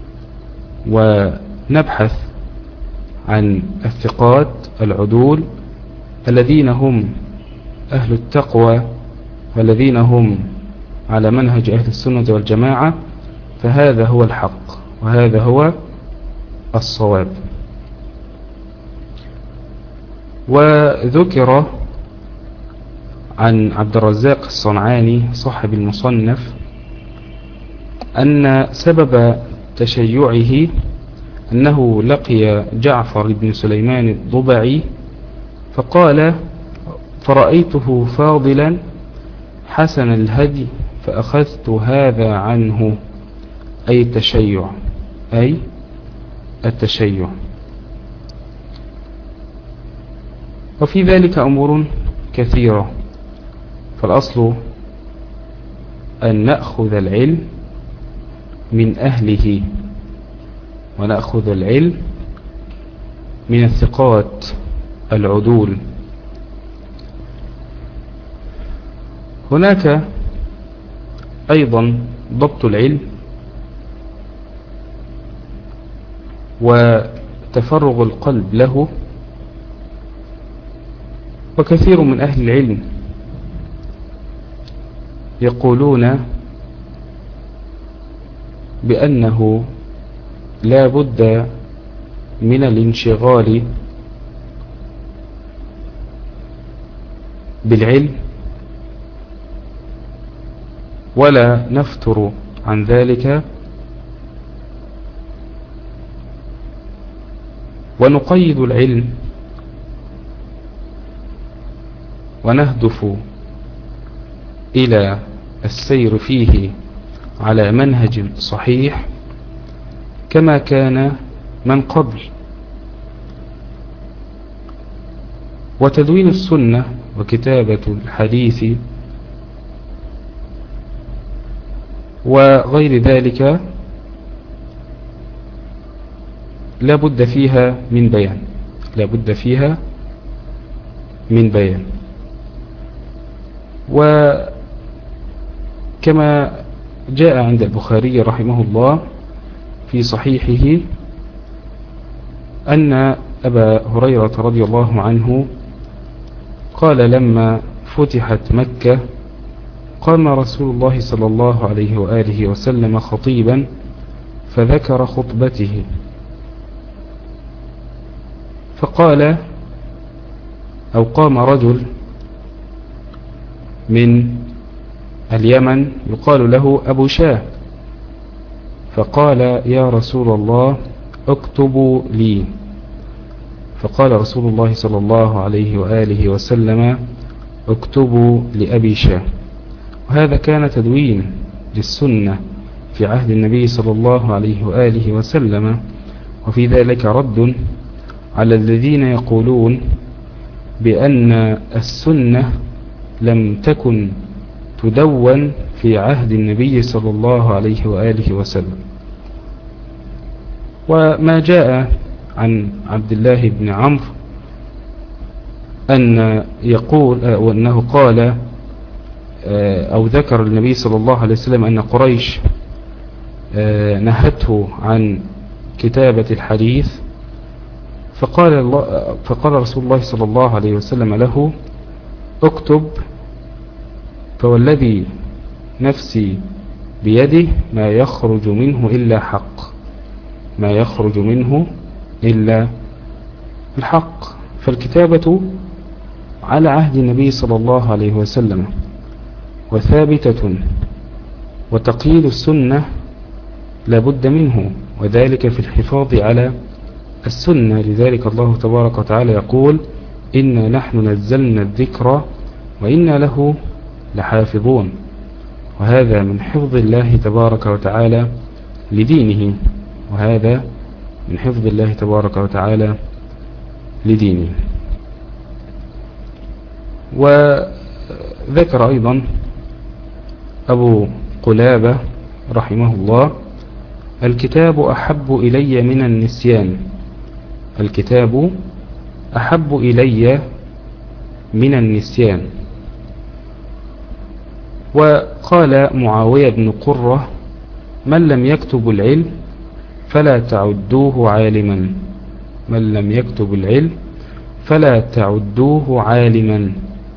ونبحث عن الثقات العدول الذين هم أهل التقوى والذين هم على منهج أهل السنة والجماعة، فهذا هو الحق وهذا هو الصواب. وذكر عن عبد الرزاق الصنعاني صاحب المصنف أن سبب تشيعه أنه لقي جعفر بن سليمان الضبعي فقال: فرأيته فاضلا حسن الهدي فأخذت هذا عنه، أي التشيع، أي التشيع. وفي ذلك أمور كثيرة، فالأصل أن نأخذ العلم من أهله، ونأخذ العلم من الثقات العدول. هناك أيضا ضبط العلم وتفرغ القلب له. وكثير من أهل العلم يقولون بأنه لا بد من الانشغال بالعلم، ولا نفتر عن ذلك، ونقيد العلم ونهدف إلى السير فيه على منهج صحيح كما كان من قبل. وتدوين السنة وكتابة الحديث وغير ذلك لا بد فيها من بيان، لا بد فيها من بيان. وكما جاء عند البخاري رحمه الله في صحيحه أن أبا هريرة رضي الله عنه قال: لما فتحت مكة قام رسول الله صلى الله عليه وآله وسلم خطيبا فذكر خطبته فقال، أو قام رجل من اليمن يقال له أبو شاه فقال: يا رسول الله اكتبوا لي. فقال رسول الله صلى الله عليه وآله وسلم: اكتبوا لأبي شاه. وهذا كان تدوين للسنة في عهد النبي صلى الله عليه وآله وسلم. وفي ذلك رد على الذين يقولون بأن السنة لم تكن تدون في عهد النبي صلى الله عليه وآله وسلم. وما جاء عن عبد الله بن عمرو أن يقول وأنه قال أو ذكر النبي صلى الله عليه وسلم أن قريش نهته عن كتابة الحديث، فقال, الله فقال رسول الله صلى الله عليه وسلم له: اكتب، فوالذي نفسي بيده ما يخرج منه إلا حق، ما يخرج منه إلا الحق. فالكتابة على عهد النبي صلى الله عليه وسلم وثابتة، وتقييد السنة لابد منه، وذلك في الحفاظ على السنة. لذلك الله تبارك وتعالى يقول: إنا نحن نزلنا الذكر وإنا له لحافظون. وهذا من حفظ الله تبارك وتعالى لدينه، وهذا من حفظ الله تبارك وتعالى لدينه. وذكر أيضا أبو قلابة رحمه الله: الكتاب أحب إلي من النسيان، الكتاب أحب إلي من النسيان. وقال معاوية بن قرة: من لم يكتب العلم فلا تعدوه عالما، من لم يكتب العلم فلا تعدوه عالما.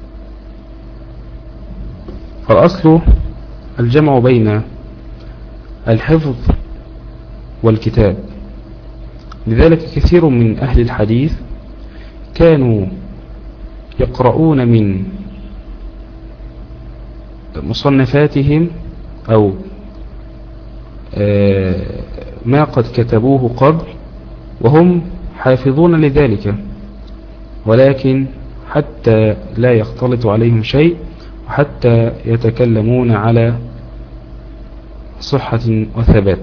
فالأصل الجمع بين الحفظ والكتاب. لذلك كثير من أهل الحديث كانوا يقرؤون من مصنفاتهم أو ما قد كتبوه قبل وهم حافظون لذلك، ولكن حتى لا يختلط عليهم شيء وحتى يتكلمون على صحة وثبات.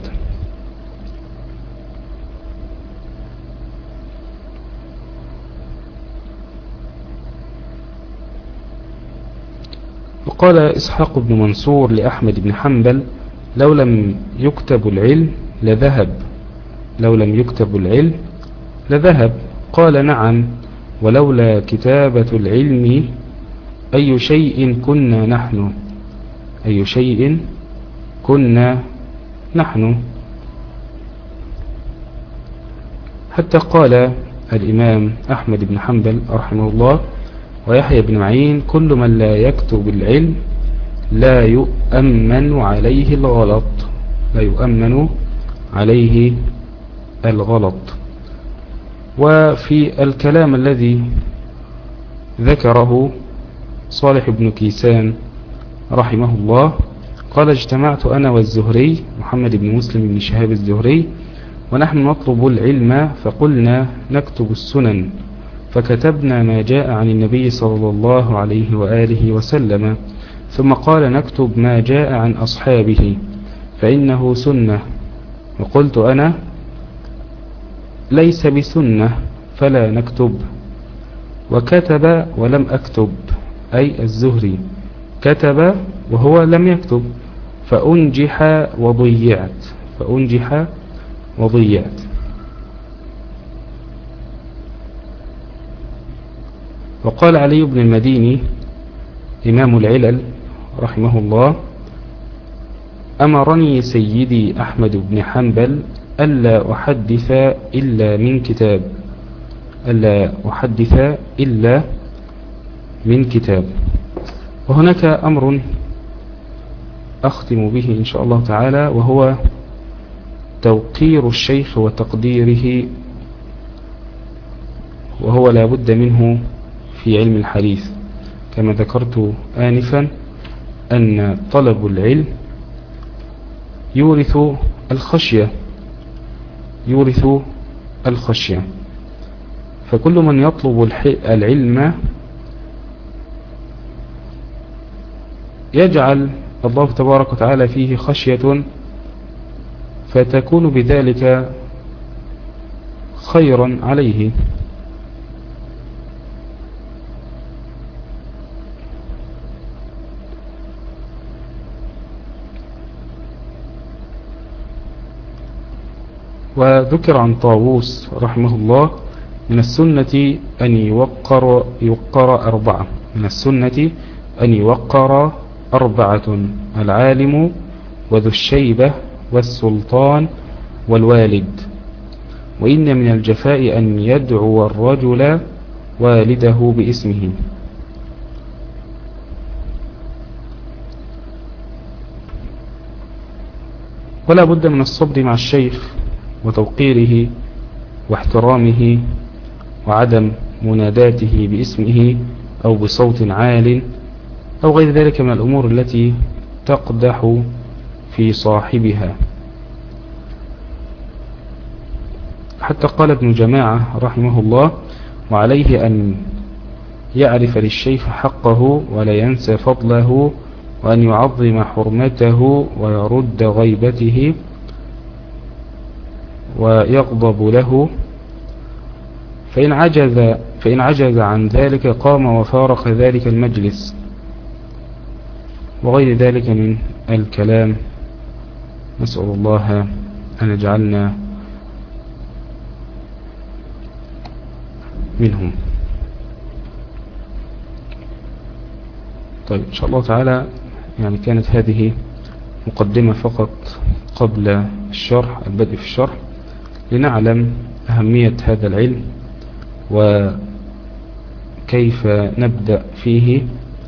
وقال إسحاق بن منصور لأحمد بن حنبل: لو لم يكتب العلم لذهب لو لم يكتب العلم لذهب. قال: نعم، ولولا كتابة العلم أي شيء كنا نحن أي شيء كنا نحن حتى قال الإمام أحمد بن حنبل رحمه الله ويحيى بن معين: كل من لا يكتب العلم لا يؤمن عليه الغلط لا يؤمن عليه الغلط. وفي الكلام الذي ذكره صالح بن كيسان رحمه الله قال: اجتمعت أنا والزهري محمد بن مسلم بن شهاب الزهري ونحن نطلب العلم، فقلنا نكتب السنن، فكتبنا ما جاء عن النبي صلى الله عليه وآله وسلم، ثم قال: نكتب ما جاء عن أصحابه فإنه سنة. وقلت أنا: ليس بسنة فلا نكتب. وكتب ولم أكتب، أي الزهري كتب وهو لم يكتب، فأنجح وضيعت فأنجح وضيعت. وقال علي بن المديني إمام العلل رحمه الله: أمرني سيدي أحمد بن حنبل ألا أحدث إلا من كتاب ألا أحدث إلا من كتاب. وهناك أمر أختم به إن شاء الله تعالى، وهو توقير الشيخ وتقديره، وهو لا بد منه في علم الحديث. كما ذكرت آنفا أن طلب العلم يورث الخشية يورث الخشية فكل من يطلب العلم يجعل الله تبارك وتعالى فيه خشية، فتكون بذلك خيرا عليه. وذكر عن طاووس رحمه الله: من السنة أن يوقر, يوقر أربعة من السنة أن يوقر أربعة: العالم وذو الشيبة والسلطان والوالد. وإن من الجفاء أن يدعو الرجل والده باسمه. ولا بد من الصبر مع الشيخ وتوقيره واحترامه وعدم مناداته باسمه أو بصوت عال أو غير ذلك من الأمور التي تقدح في صاحبها. حتى قال ابن جماعة رحمه الله: وعليه أن يعرف للشيخ حقه ولا ينسى فضله، وأن يعظم حرمته ويرد غيبته ويغضب له، فإن عجز, فإن عجز عن ذلك قام وفارق ذلك المجلس، وغير ذلك من الكلام. نسأل الله أن يجعلنا منهم. طيب إن شاء الله تعالى، يعني كانت هذه مقدمة فقط قبل الشرح البدء في الشرح، لنعلم أهمية هذا العلم وكيف نبدأ فيه.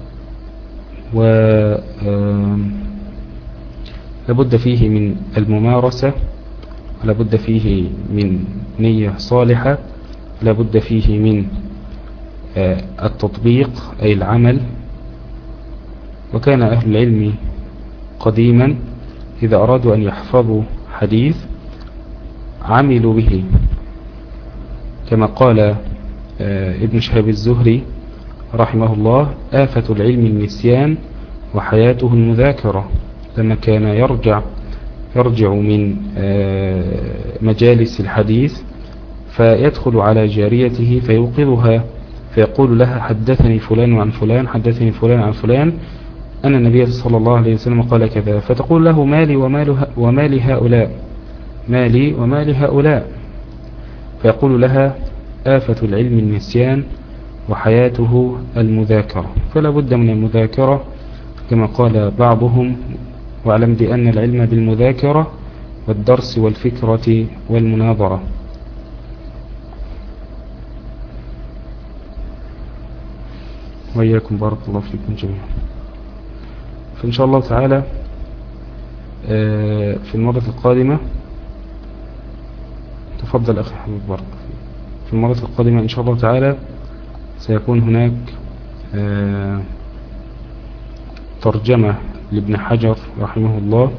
ولابد فيه من الممارسة، ولابد فيه من نية صالحة، لابد فيه من التطبيق أي العمل. وكان أهل العلم قديما إذا أرادوا أن يحفظوا حديث عملوا به، كما قال ابن شهاب الزهري رحمه الله: آفة العلم النسيان وحياته المذاكرة. لما كان يرجع يرجع من مجالس الحديث فيدخل على جاريته فيوقظها فيقول لها: حدثني فلان عن فلان، حدثني فلان عن فلان أن النبي صلى الله عليه وسلم قال كذا. فتقول له: مالي ومال هؤلاء، مالي ومال هؤلاء. فيقول لها: آفة العلم النسيان وحياته المذاكرة. فلا بد من المذاكرة كما قال بعضهم: واعلم بأن العلم بالمذاكرة والدرس والفكرة والمناظرة. وإياكم، بارك الله فيكم جميعا. فإن شاء الله تعالى في المرة القادمة، تفضل أخي حبيب بارك، في المرة القادمة إن شاء الله تعالى سيكون هناك ترجمة لابن حجر رحمه الله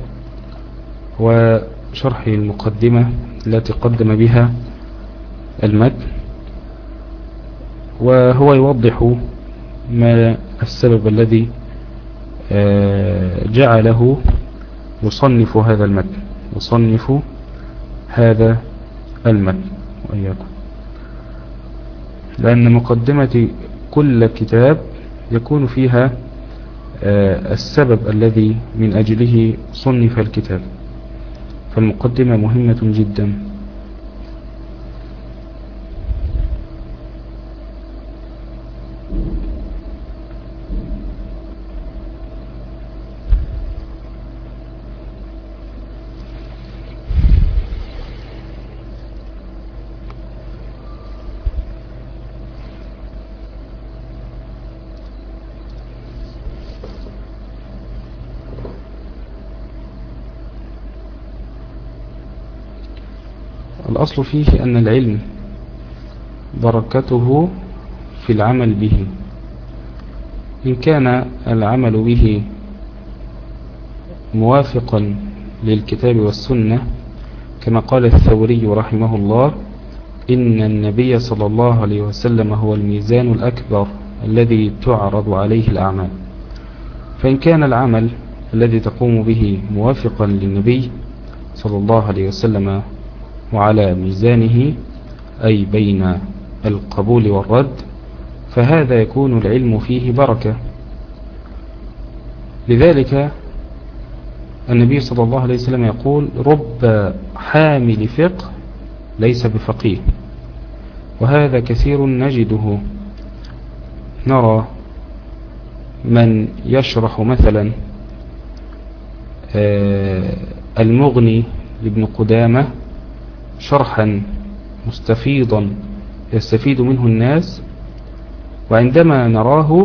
وشرح المقدمة التي قدم بها المتن، وهو يوضح ما السبب الذي جعله يصنف هذا المتن يصنف هذا المتن وإياكم، لأن مقدمة كل كتاب يكون فيها السبب الذي من أجله صنف الكتاب، فالمقدمة مهمة جدا. الأصل فيه أن العلم بركته في العمل به. إن كان العمل به موافقا للكتاب والسنة، كما قال الثوري رحمه الله: إن النبي صلى الله عليه وسلم هو الميزان الأكبر الذي تعرض عليه الأعمال. فإن كان العمل الذي تقوم به موافقا للنبي صلى الله عليه وسلم وعلى ميزانه، أي بين القبول والرد، فهذا يكون العلم فيه بركة. لذلك النبي صلى الله عليه وسلم يقول: رب حامل فقه ليس بفقيه. وهذا كثير نجده، نرى من يشرح مثلا المغني لابن قدامة شرحا مستفيضا يستفيد منه الناس، وعندما نراه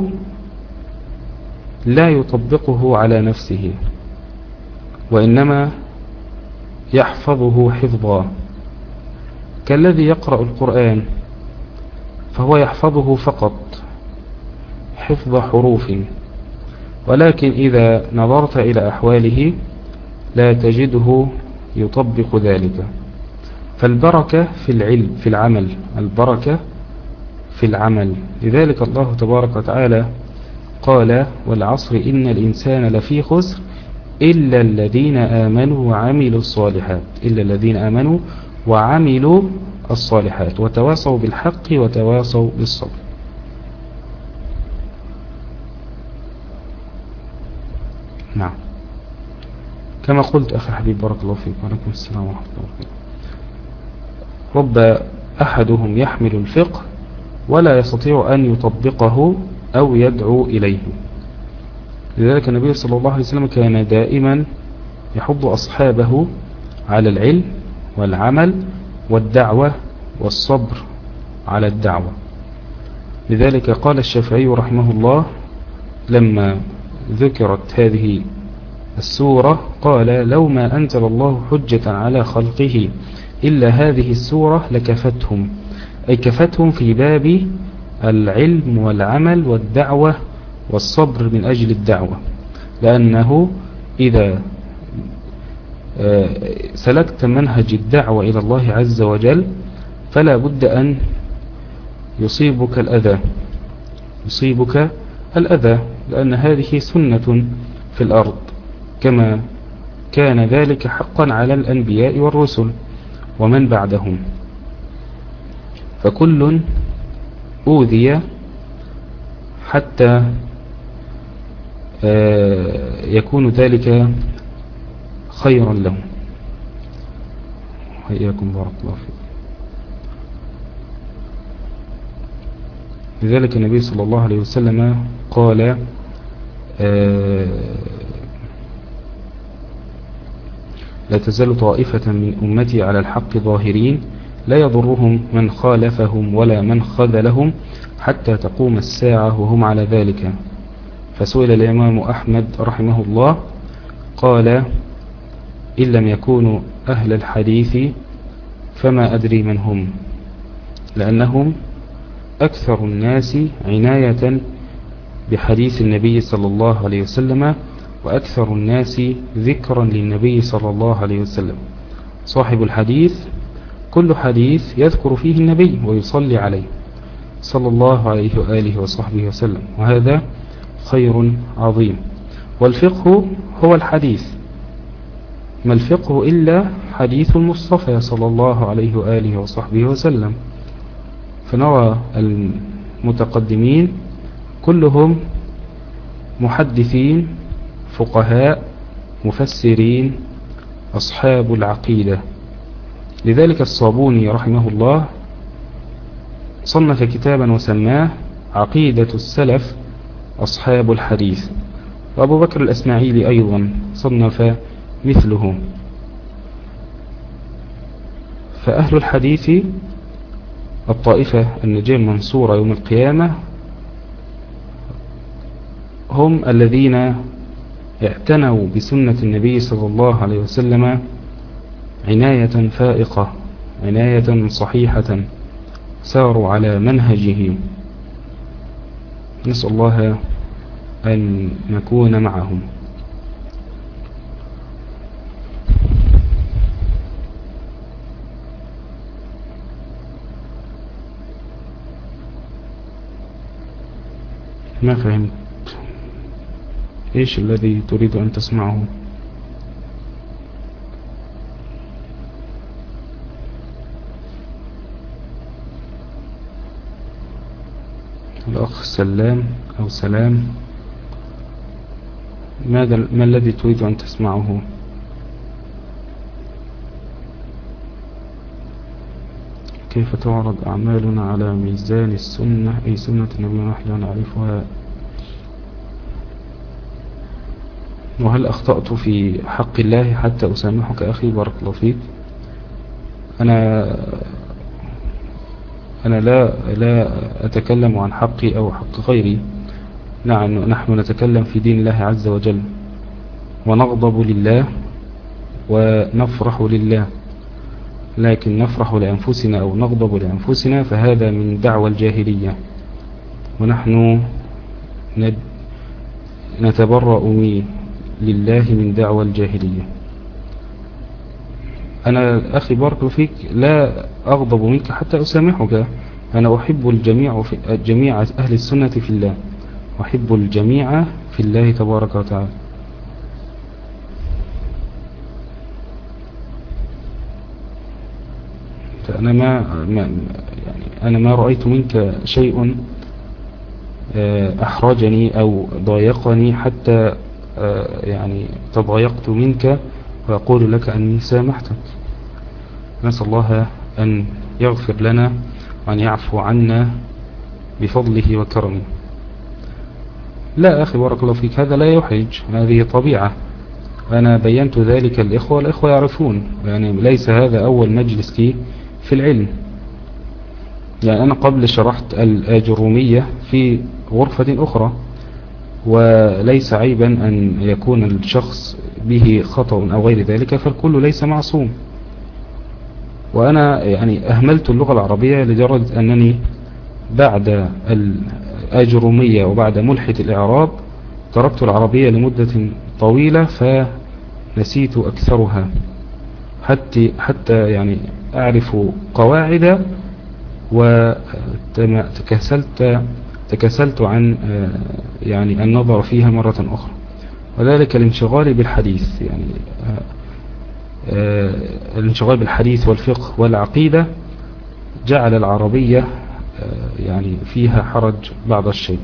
لا يطبقه على نفسه، وإنما يحفظه حفظا، كالذي يقرأ القرآن فهو يحفظه فقط حفظ حروف، ولكن إذا نظرت إلى أحواله لا تجده يطبق ذلك. فالبركة في العلم، في العمل، البركة في العمل. لذلك الله تبارك وتعالى قال: والعصر إن الإنسان لفي خسر إلا الذين آمنوا وعملوا الصالحات، إلا الذين آمنوا وعملوا الصالحات وتواصوا بالحق وتواصوا بالصبر. نعم، كما قلت أخي حبيب بارك الله فيك. وعليكم السلام ورحمة الله وبركاته. رب أحدهم يحمل الفقه ولا يستطيع أن يطبقه أو يدعو إليه. لذلك النبي صلى الله عليه وسلم كان دائما يحض أصحابه على العلم والعمل والدعوة والصبر على الدعوة. لذلك قال الشافعي رحمه الله لما ذكرت هذه السورة قال: لو ما أنزل الله حجة على خلقه إلا هذه السورة لكفتهم، أي كفتهم في باب العلم والعمل والدعوة والصبر من أجل الدعوة، لأنه إذا سلكت منهج الدعوة إلى الله عز وجل فلا بد أن يصيبك الأذى يصيبك الأذى لأن هذه سنة في الأرض كما كان ذلك حقا على الأنبياء والرسل ومن بعدهم، فكل أوذي حتى يكون ذلك خيرا لهم. حياكم بارك الله فيكم. لذلك النبي صلى الله عليه وسلم قال لا تزال طائفة من أمتي على الحق ظاهرين لا يضرهم من خالفهم ولا من خذلهم حتى تقوم الساعة وهم على ذلك. فسئل الإمام أحمد رحمه الله قال إن لم يكونوا أهل الحديث فما أدري من هم، لأنهم أكثر الناس عناية بحديث النبي صلى الله عليه وسلم وأكثر الناس ذكرا للنبي صلى الله عليه وسلم. صاحب الحديث كل حديث يذكر فيه النبي ويصلي عليه صلى الله عليه وآله وصحبه وسلم، وهذا خير عظيم. والفقه هو الحديث، ما الفقه إلا حديث المصطفى صلى الله عليه وآله وصحبه وسلم. فنرى المتقدمين كلهم محدثين فقهاء مفسرين أصحاب العقيدة. لذلك الصابوني رحمه الله صنف كتابا وسماه عقيدة السلف أصحاب الحديث، وأبو بكر الأسماعيلي أيضا صنف مثله. فأهل الحديث الطائفة النجاة المنصورة يوم القيامة هم الذين اعتنوا بسنة النبي صلى الله عليه وسلم عناية فائقة، عناية صحيحة، ساروا على منهجه. نسأل الله أن نكون معهم. ما فهمت إيش الذي تريد أن تسمعه؟ الأخ سلام أو سلام، ماذا ما الذي تريد أن تسمعه؟ كيف تعرض أعمالنا على ميزان السنة أي سنة النبي نحن نعرفها، وهل أخطأت في حق الله حتى أسامحك أخي؟ بارك الله فيك. أنا أنا لا لا أتكلم عن حقي أو حق غيري. نعم نحن نتكلم في دين الله عز وجل، ونغضب لله ونفرح لله، لكن نفرح لأنفسنا أو نغضب لأنفسنا فهذا من دعوى الجاهلية، ونحن نتبرأ لله من دعوى الجاهلية. أنا أخي بارك فيك لا أغضب منك حتى أسامحك. أنا أحب الجميع في جميع أهل السنة في الله، أحب الجميع في الله تبارك وتعالى. فأنا ما, ما يعني أنا ما رأيت منك شيء أحرجني أو ضايقني حتى يعني تضايقت منك وأقول لك أني سامحتك. نسأل الله أن يغفر لنا وأن يعفو عنا بفضله وكرمه. لا أخي بارك الله فيك، هذا لا يحرج، هذه طبيعة. أنا بينت ذلك الإخوة، الإخوة يعرفون، يعني ليس هذا أول مجلس لي في العلم. يعني أنا قبل شرحت الآجرومية في غرفة أخرى، وليس عيبا أن يكون الشخص به خطأ أو غير ذلك، فالكل ليس معصوم. وأنا يعني أهملت اللغة العربية لدرجة أنني بعد الآجرومية وبعد ملحة الإعراب تركت العربية لمدة طويلة فنسيت أكثرها. حتى حتى يعني أعرف قواعد وتكسلت تكسلت عن يعني النظر فيها مرة أخرى، وذلك الانشغال بالحديث، يعني الانشغال بالحديث والفقه والعقيدة جعل العربية يعني فيها حرج بعض الشيء.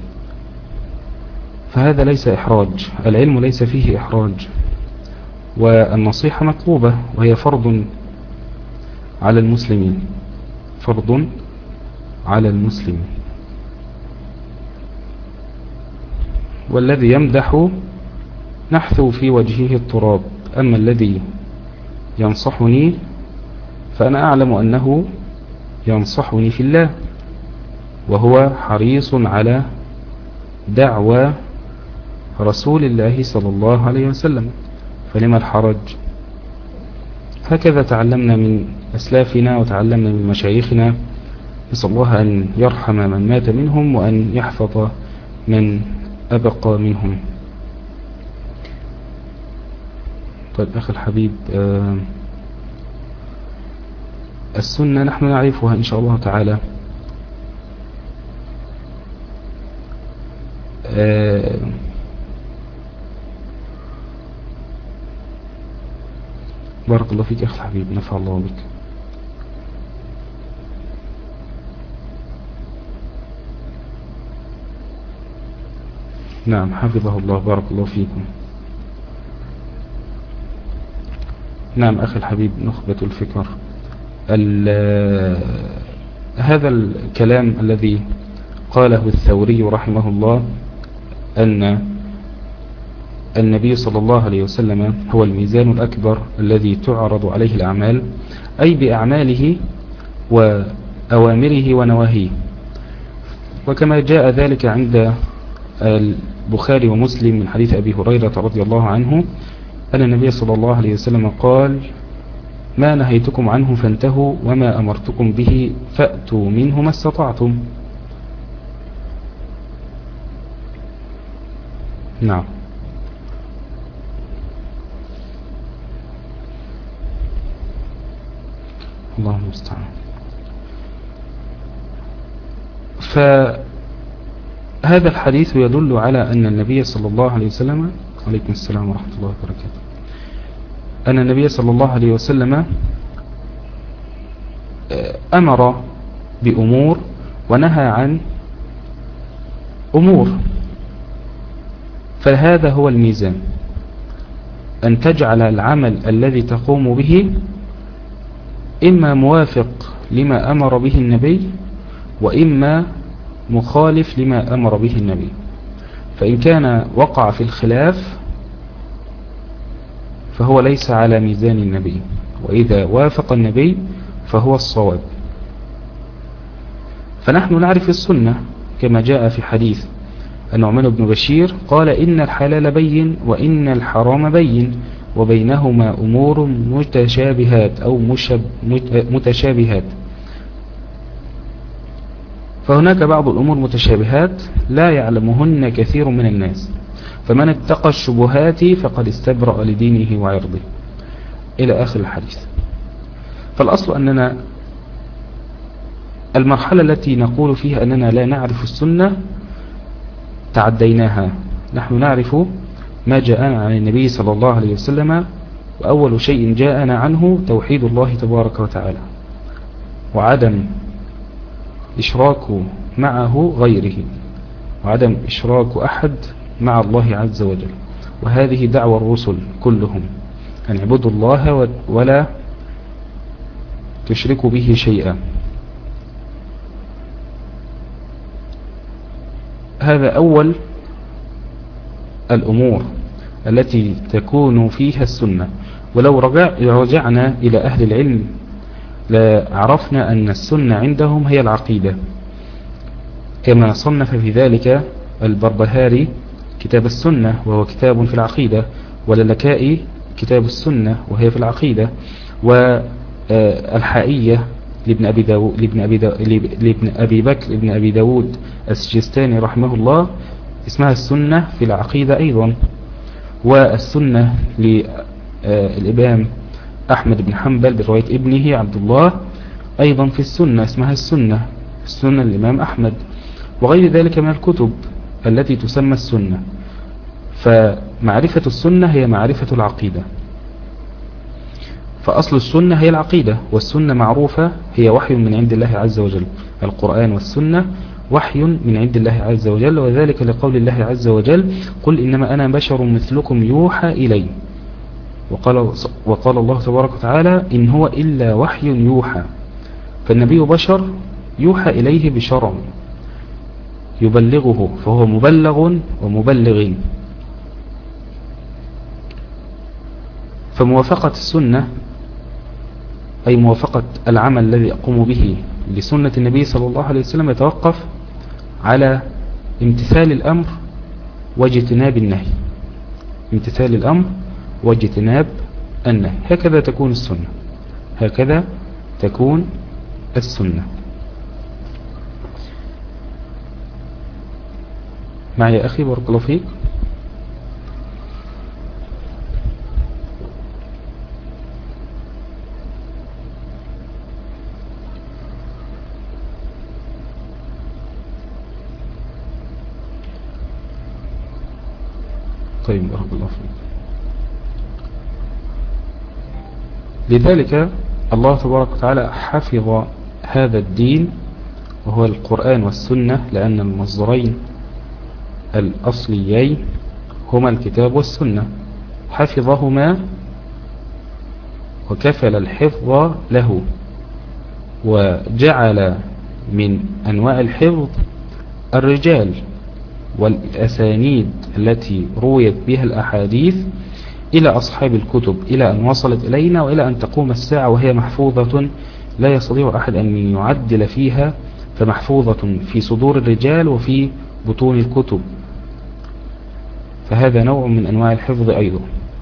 فهذا ليس إحراج، العلم ليس فيه إحراج، والنصيحة مطلوبة، وهي فرض على المسلمين، فرض على المسلمين. والذي يمدح نحثو في وجهه التراب، أما الذي ينصحني فأنا أعلم أنه ينصحني في الله، وهو حريص على دعوى رسول الله صلى الله عليه وسلم، فلما الحرج؟ هكذا تعلمنا من أسلافنا وتعلمنا من مشايخنا، نسأل الله أن يرحم من مات منهم وأن يحفظ من أبقى منهم. طيب أخي الحبيب، آه السنة نحن نعرفها إن شاء الله تعالى. آه بارك الله فيك أخي الحبيب، نفع الله بك. نعم حفظه الله، بارك الله فيكم. نعم أخي الحبيب، نخبة الفكر. هذا الكلام الذي قاله الثوري رحمه الله، أن النبي صلى الله عليه وسلم هو الميزان الأكبر الذي تعرض عليه الأعمال، أي بأعماله وأوامره ونواهيه. وكما جاء ذلك عند البخاري ومسلم من حديث أبي هريرة رضي الله عنه أن النبي صلى الله عليه وسلم قال: ما نهيتكم عنه فانتهوا، وما أمرتكم به فأتوا منه ما استطعتم. نعم. الله المستعان. فهذا الحديث يدل على أن النبي صلى الله عليه وسلم، عليكم السلام ورحمة الله وبركاته، أن النبي صلى الله عليه وسلم أمر بأمور ونهى عن أمور، فهذا هو الميزان، أن تجعل العمل الذي تقوم به إما موافق لما أمر به النبي، وإما مخالف لما أمر به النبي. فإن كان وقع في الخلاف فهو ليس على ميزان النبي، وإذا وافق النبي فهو الصواب. فنحن نعرف السنة كما جاء في حديث النعمان بن بشير قال: إن الحلال بين وإن الحرام بين وبينهما أمور متشابهات أو مشب متشابهات. فهناك بعض الأمور متشابهات لا يعلمهن كثير من الناس، فمن اتقى الشبهات فقد استبرأ لدينه وعرضه، إلى آخر الحديث. فالأصل أننا المرحلة التي نقول فيها أننا لا نعرف السنة تعديناها. نحن نعرف ما جاءنا عن النبي صلى الله عليه وسلم، وأول شيء جاءنا عنه توحيد الله تبارك وتعالى، وعدم إشراك معه غيره، وعدم إشراك أحد مع الله عز وجل. وهذه دعوة الرسل كلهم، أن اعبدوا الله ولا تشركوا به شيئا. هذا أول الأمور التي تكون فيها السنة. ولو رجع رجعنا إلى أهل العلم لعرفنا أن السنة عندهم هي العقيدة، كما صنف في ذلك البربهاري كتاب السنة وهو كتاب في العقيدة، واللالكائي كتاب السنة وهي في العقيدة، والحائية لابن أبي, داو... لابن, أبي دا... لابن أبي بكر لابن أبي داود السجستاني رحمه الله اسمها السنة في العقيدة أيضا. والسنة للإمام أحمد بن حنبل برواية ابنه عبد الله أيضا في السنة اسمها السنة، السنة الإمام أحمد، وغير ذلك من الكتب التي تسمى السنة. فمعرفة السنة هي معرفة العقيدة، فأصل السنة هي العقيدة، والسنة معروفة هي وحي من عند الله عز وجل. القرآن والسنة وحي من عند الله عز وجل، وذلك لقول الله عز وجل قل إنما أنا بشر مثلكم يوحى إلي. وقال, وقال الله تبارك وتعالى إن هو إلا وحي يوحى، فالنبي بشر يوحى إليه بشرع يبلغه، فهو مبلغ ومبلغين. فموافقة السنة أي موافقة العمل الذي يقوم به لسنة النبي صلى الله عليه وسلم يتوقف على امتثال الأمر واجتناب النهي، امتثال الأمر واجتناب النهي. هكذا تكون السنة، هكذا تكون السنة. معي يا أخي بارك الله فيك. طيب بارك الله فيك. لذلك الله تبارك وتعالى حفظ هذا الدين وهو القرآن والسنة، لأن المصدرين الأصليين هما الكتاب والسنة، حفظهما وكفل الحفظ له، وجعل من أنواع الحفظ الرجال والأسانيد التي رويت بها الأحاديث إلى أصحاب الكتب إلى أن وصلت إلينا وإلى أن تقوم الساعة وهي محفوظة لا يستطيع أحد أن يعدل فيها، فمحفوظة في صدور الرجال وفي بطون الكتب. فهذا نوع من أنواع الحفظ أيضا.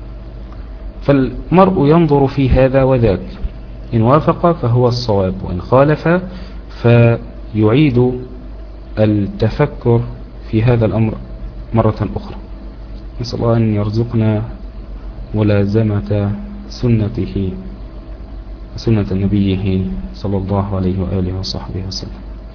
فالمرء ينظر في هذا وذاك، إن وافق فهو الصواب، وإن خالف فيعيد التفكر في هذا الأمر مرة أخرى. نسأل الله أن يرزقنا ملازمة سنته سنة نبيه صلى الله عليه وآله وصحبه وسلم.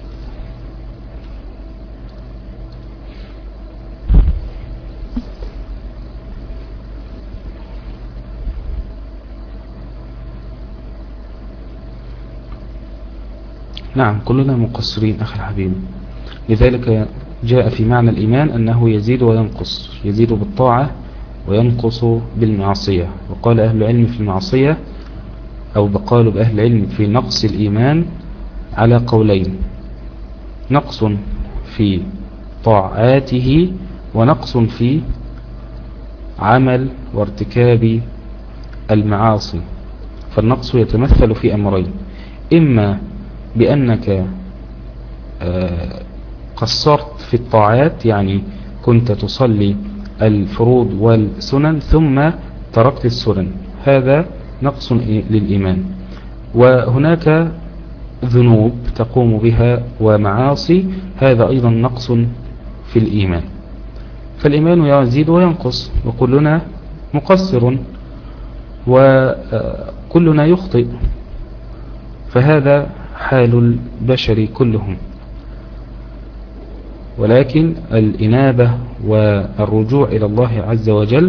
نعم كلنا مقصرين أخي الحبيب، لذلك جاء في معنى الإيمان أنه يزيد وينقص، يزيد بالطاعة وينقص بالمعصية. وقال أهل العلم في المعصية أو بقالوا بأهل العلم في نقص الإيمان على قولين: نقص في طاعاته ونقص في عمل وارتكاب المعاصي. فالنقص يتمثل في أمرين: إما بأنك قصرت في الطاعات، يعني كنت تصلي الفروض والسنن ثم تركت السنن، هذا نقص للإيمان. وهناك ذنوب تقوم بها ومعاصي، هذا أيضا نقص في الإيمان. فالإيمان يزيد وينقص، وكلنا مقصر وكلنا يخطئ، فهذا حال البشر كلهم. ولكن الإنابة والرجوع إلى الله عز وجل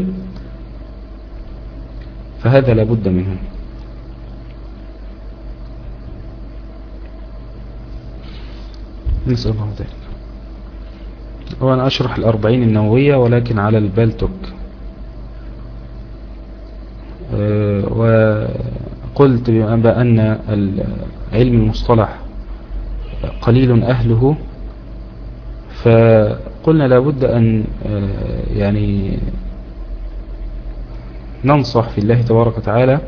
فهذا لابد منه. نسأل الله ذلك. وأنا أشرح الأربعين النووية ولكن على البالتوك، وقلت بأن علم المصطلح قليل أهله، فقلنا لابد أن يعني ننصح في الله تبارك وتعالى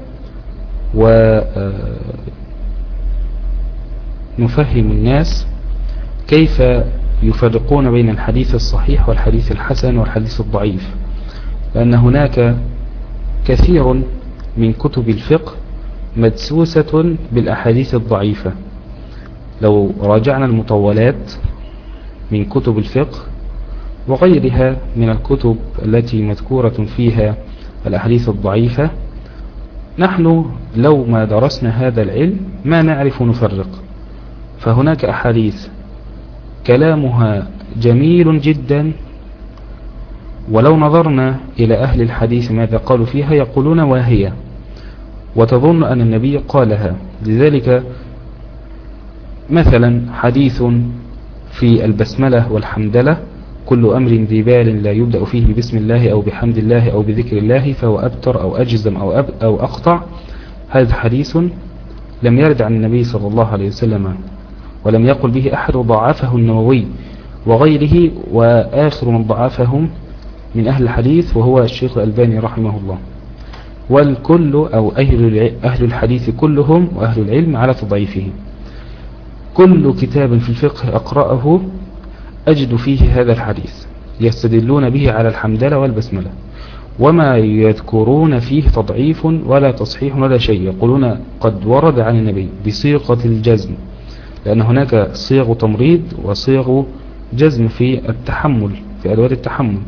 ونفهم الناس كيف يفرقون بين الحديث الصحيح والحديث الحسن والحديث الضعيف، لأن هناك كثير من كتب الفقه مدسوسة بالأحاديث الضعيفة. لو راجعنا المطولات من كتب الفقه وغيرها من الكتب التي مذكورة فيها الأحاديث الضعيفة نحن لو ما درسنا هذا العلم ما نعرف نفرق، فهناك أحاديث كلامها جميل جدا، ولو نظرنا إلى أهل الحديث ماذا قالوا فيها يقولون واهية، وتظن أن النبي قالها. لذلك مثلا حديث في البسملة والحمدلة: كل أمر ذي بال لا يبدأ فيه بسم الله أو بحمد الله أو بذكر الله فهو أبتر أو أجزم أو, أب أو أقطع. هذا حديث لم يرد عن النبي صلى الله عليه وسلم ولم يقل به أحد، وضعفه النووي وغيره، وآخر من ضعفهم من أهل الحديث وهو الشيخ الألباني رحمه الله. والكل أو أهل الحديث كلهم وأهل العلم على تضعيفه. كل كتاب في الفقه أقرأه أجد فيه هذا الحديث يستدلون به على الحمدلة والبسملة، وما يذكرون فيه تضعيف ولا تصحيح ولا شيء، يقولون قد ورد عن النبي بصيغة الجزم، لأن هناك صيغ تمريض وصيغ جزم في التحمل، في أدوات التحمل،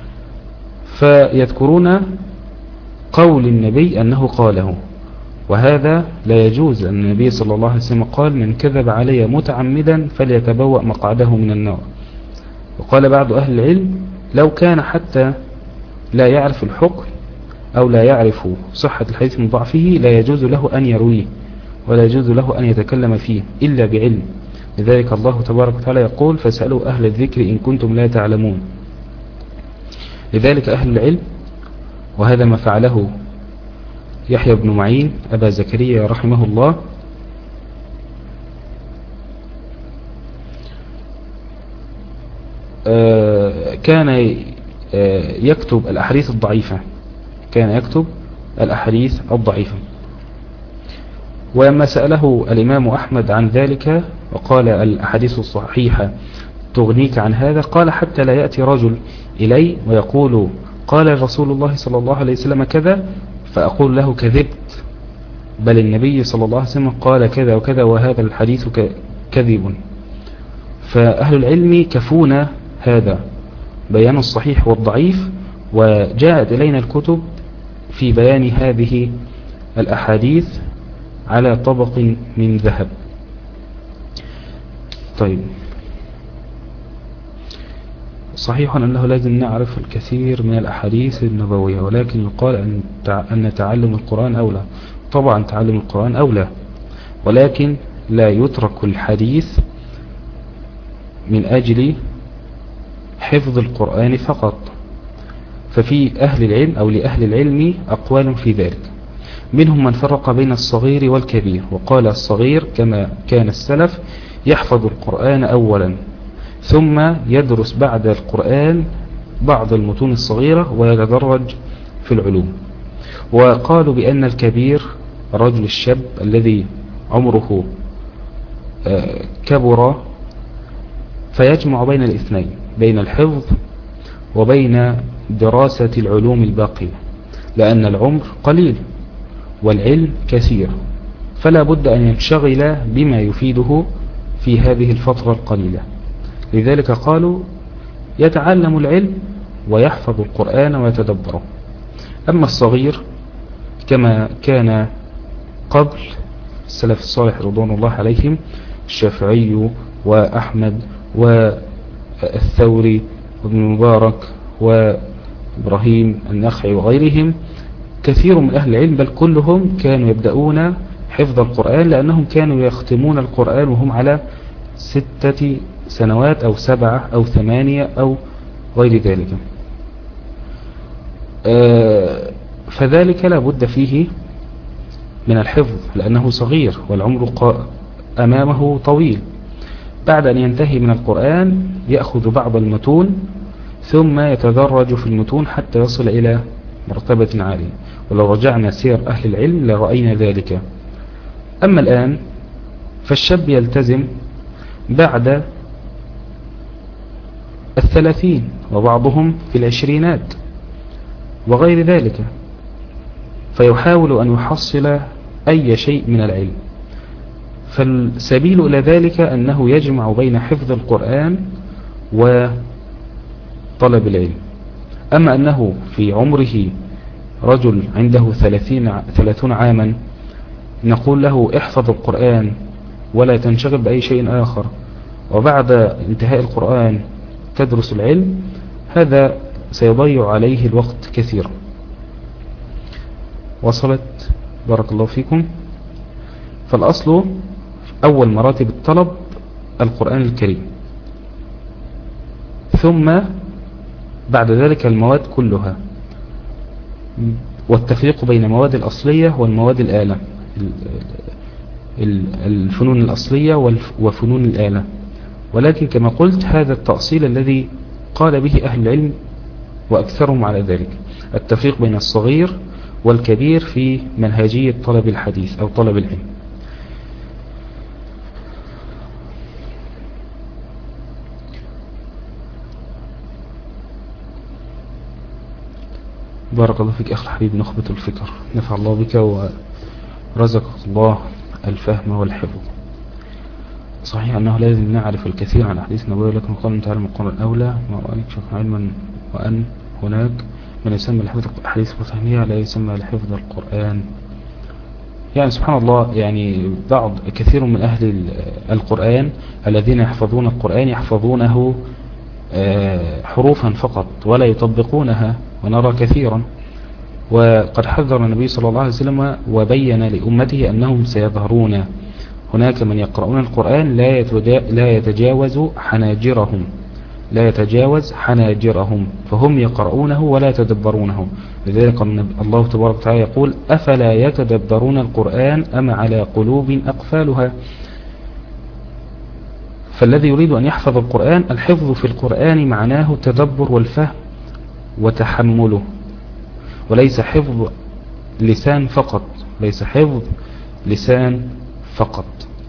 فيذكرون قول النبي أنه قاله، وهذا لا يجوز. أن النبي صلى الله عليه وسلم قال: من كذب علي متعمدا فليتبوأ مقعده من النار. وقال بعض أهل العلم: لو كان حتى لا يعرف الحكم أو لا يعرف صحة الحديث من ضعفه لا يجوز له أن يرويه ولا يجوز له أن يتكلم فيه إلا بعلم. لذلك الله تبارك وتعالى يقول: فاسألوا أهل الذكر إن كنتم لا تعلمون. لذلك أهل العلم، وهذا ما فعله يحيى بن معين أبا زكريا رحمه الله، كان يكتب الأحاديث الضعيفة كان يكتب الأحاديث الضعيفة ولما سأله الإمام أحمد عن ذلك وقال: الأحاديث الصحيحة تغنيك عن هذا؟ قال: حتى لا يأتي رجل إلي ويقول: قال رسول الله صلى الله عليه وسلم كذا، فأقول له: كذبت، بل النبي صلى الله عليه وسلم قال كذا وكذا وهذا الحديث كذب. فأهل العلم كفونا هذا بيان الصحيح والضعيف، وجاءت إلينا الكتب في بيان هذه الأحاديث على طبق من ذهب. طيب، صحيح أنه لازم نعرف الكثير من الأحاديث النبوية، ولكن يقال أن تعلم القرآن أولى. طبعا تعلم القرآن أولى، ولكن لا يترك الحديث من أجل حفظ القرآن فقط. ففي أهل العلم أو لأهل العلم أقوال في ذلك، منهم من فرق بين الصغير والكبير، وقال: الصغير كما كان السلف يحفظ القرآن أولا ثم يدرس بعد القرآن بعض المتون الصغيرة ويتدرج في العلوم. وقالوا بأن الكبير الرجل الشاب الذي عمره كبر فيجمع بين الاثنين، بين الحفظ وبين دراسة العلوم الباقية، لأن العمر قليل والعلم كثير، فلا بد أن ينشغل بما يفيده في هذه الفترة القليلة. لذلك قالوا: يتعلم العلم ويحفظ القرآن ويتدبره. أما الصغير كما كان قبل السلف الصالح رضوان الله عليهم، الشافعي وأحمد والثوري وابن مبارك وإبراهيم النخعي وغيرهم، كثير من أهل العلم بل كلهم كانوا يبدأون حفظ القرآن، لأنهم كانوا يختمون القرآن وهم على ستة سنوات أو سبعة أو ثمانية أو غير ذلك. فذلك لا بد فيه من الحفظ لأنه صغير والعمر أمامه طويل. بعد أن ينتهي من القرآن يأخذ بعض المتون ثم يتدرج في المتون حتى يصل إلى مرتبة عالية، ولو رجعنا سير أهل العلم لرأينا ذلك. أما الآن فالشاب يلتزم بعد الثلاثين وبعضهم في العشرينات وغير ذلك، فيحاول أن يحصل أي شيء من العلم. فالسبيل إلى ذلك أنه يجمع بين حفظ القرآن وطلب العلم. أما أنه في عمره رجل عنده ثلاثين ثلاثون عاما نقول له احفظ القرآن ولا تنشغل بأي شيء آخر، وبعد انتهاء القرآن تدرس العلم، هذا سيضيع عليه الوقت كثيرا. وصلت؟ بارك الله فيكم. فالأصل أول مراتب الطلب القرآن الكريم، ثم بعد ذلك المواد كلها، والتفريق بين المواد الأصلية والمواد الآلة، الفنون الأصلية وفنون الآلة. ولكن كما قلت هذا التأصيل الذي قال به أهل العلم وأكثرهم على ذلك، التفريق بين الصغير والكبير في منهجية طلب الحديث أو طلب العلم. بارك الله فيك أخي الحبيب نخبة الفكر، نفع الله بك ورزقك الله الفهم والحفظ. صحيح أنه لازم نعرف الكثير عن أحاديث النبوية، لكن قال تعالى القرآن الأولى وأن يكشف علما، وأن هناك من يسمى لحفظ الحديث الفهمية لا يسمى لحفظ القرآن. يعني سبحان الله، يعني بعض كثير من أهل القرآن الذين يحفظون القرآن يحفظونه حروفا فقط ولا يطبقونها، ونرى كثيرا. وقد حذر النبي صلى الله عليه وسلم وبين لأمته أنهم سيظهرون، هناك من يقرؤون القرآن لا يتجاوز حناجرهم لا يتجاوز حناجرهم فهم يقرؤونه ولا يتدبرونه. لذلك الله تبارك وتعالى يقول أفلا يتدبرون القرآن أم على قلوب أقفالها. فالذي يريد أن يحفظ القرآن، الحفظ في القرآن معناه التدبر والفهم وتحمله، وليس حفظ لسان فقط، ليس حفظ لسان فقط.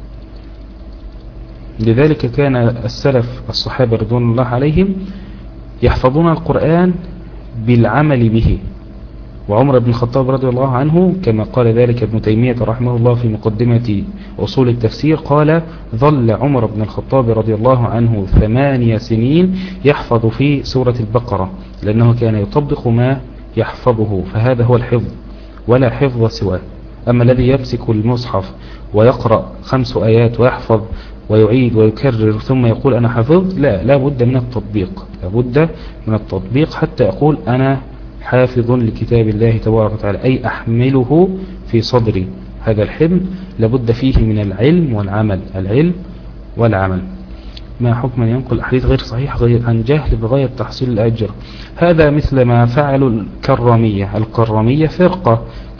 لذلك كان السلف الصحابة رضوان الله عليهم يحفظون القرآن بالعمل به. وعمر بن الخطاب رضي الله عنه كما قال ذلك ابن تيمية رحمه الله في مقدمة أصول التفسير، قال ظل عمر بن الخطاب رضي الله عنه ثمانية سنين يحفظ في سورة البقرة، لأنه كان يطبق ما يحفظه، فهذا هو الحفظ ولا حفظ سواه. أما الذي يمسك المصحف ويقرأ خمس آيات ويحفظ ويعيد ويكرر ثم يقول أنا حفظت، لا لا بد من التطبيق، لا بد من التطبيق حتى يقول أنا حافظ لكتاب الله تبارك وتعالى، أي أحمله في صدري. هذا الحمل لابد فيه من العلم والعمل، العلم والعمل. ما حكم أن ينقل أحاديث غير صحيح غير عن جهل بغاية تحصيل الأجر؟ هذا مثل ما فعلوا الكرامية. الكرامية فرقة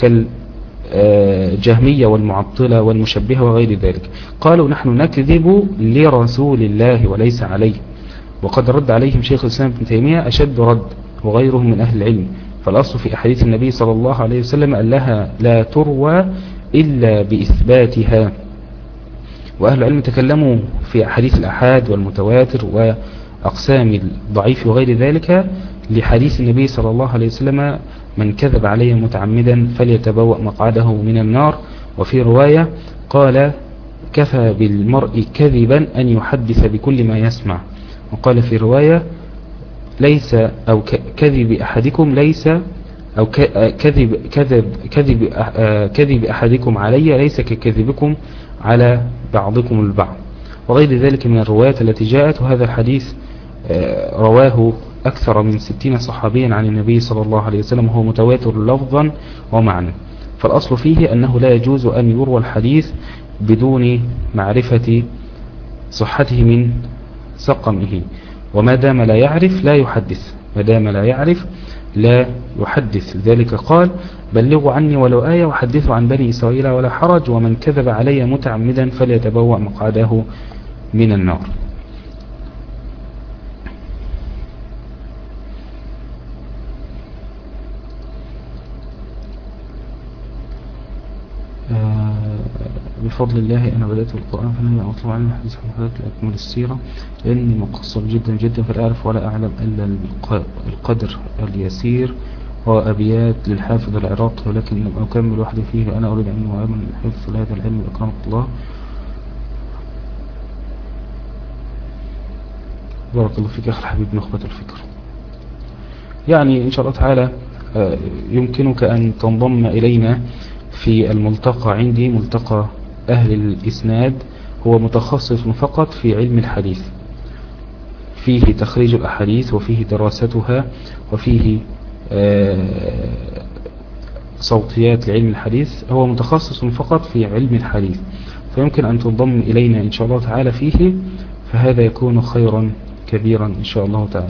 كالجهمية والمعطلة والمشبهة وغير ذلك، قالوا نحن نكذب لرسول الله وليس عليه. وقد رد عليهم شيخ الإسلام ابن تيمية أشد رد وغيره من أهل العلم. فالأصل في أحاديث النبي صلى الله عليه وسلم أنها لا تروى إلا بإثباتها. وأهل العلم تكلموا في أحاديث الأحاد والمتواتر وأقسام الضعيف وغير ذلك لحديث النبي صلى الله عليه وسلم من كذب علي متعمدا فليتبوأ مقعده من النار. وفي رواية قال كفى بالمرء كذبا أن يحدث بكل ما يسمع. وقال في رواية ليس أو كذب أحدكم ليس أو كذب كذب كذب كذب أحدكم علي ليس ككذبكم على بعضكم البعض، وغير ذلك من الروايات التي جاءت. وهذا الحديث رواه أكثر من ستين صحابيا عن النبي صلى الله عليه وسلم، وهو متواتر لفظا ومعنى. فالأصل فيه أنه لا يجوز أن يروى الحديث بدون معرفة صحته من سقمه، وما دام لا يعرف لا يحدث، ما دام لا يعرف لا يحدث. ذلك قال بلغوا عني ولو آية وحدثوا عن بني إسرائيل ولا حرج، ومن كذب علي متعمدا فليتبوأ مقعده من النار. بفضل الله أنا بدأت القرآن فلما أطلب عنه حديث محدث لأكمل السيرة، لأني مقصر جدا جدا فلا أعرف ولا أعلم إلا القدر اليسير وأبيات للحافظ العراقي، ولكن لم أكمل وحدي فيه. أنا أريد أن أعمل حفظ هذا العلم أكرمك الله. بارك الله فيك أخي الحبيب نخبة الفكر. يعني إن شاء الله تعالى يمكنك أن تنضم إلينا في الملتقى عندي، ملتقى أهل الإسناد، هو متخصص فقط في علم الحديث، فيه تخريج الأحاديث وفيه دراستها وفيه صوتيات لعلم الحديث. هو متخصص فقط في علم الحديث، فيمكن أن تنضم إلينا إن شاء الله تعالى فيه، فهذا يكون خيرا كبيرا إن شاء الله تعالى.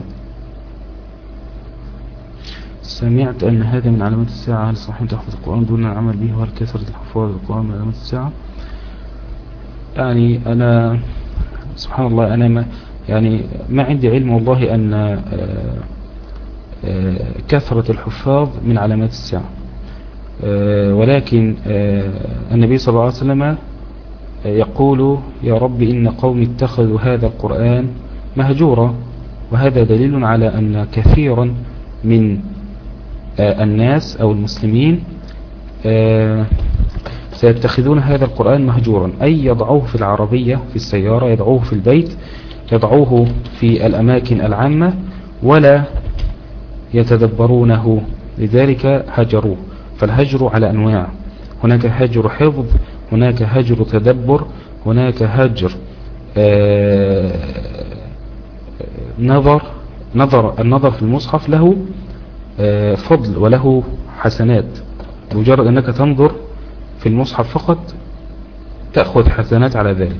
سمعت أن هذا من علامات الساعة، هل صحيح تحفظ القرآن دون العمل به، وهل كثرة الحفاظ القرآن من علامات الساعة؟ يعني أنا سبحان الله أنا ما يعني ما عندي علم والله أن كثرة الحفاظ من علامات الساعة، ولكن النبي صلى الله عليه وسلم يقول يا رب إن قوم اتخذوا هذا القرآن مهجورا، وهذا دليل على أن كثيرا من الناس أو المسلمين سيتخذون هذا القرآن مهجورا، أي يضعوه في العربية في السيارة، يضعوه في البيت، يضعوه في الأماكن العامة ولا يتدبرونه، لذلك هجروه. فالهجر على أنواع، هناك هجر حفظ، هناك هجر تدبر، هناك هجر نظر نظر النظر في المصحف له فضل وله حسنات، مجرد أنك تنظر في المصحف فقط تأخذ حسنات على ذلك.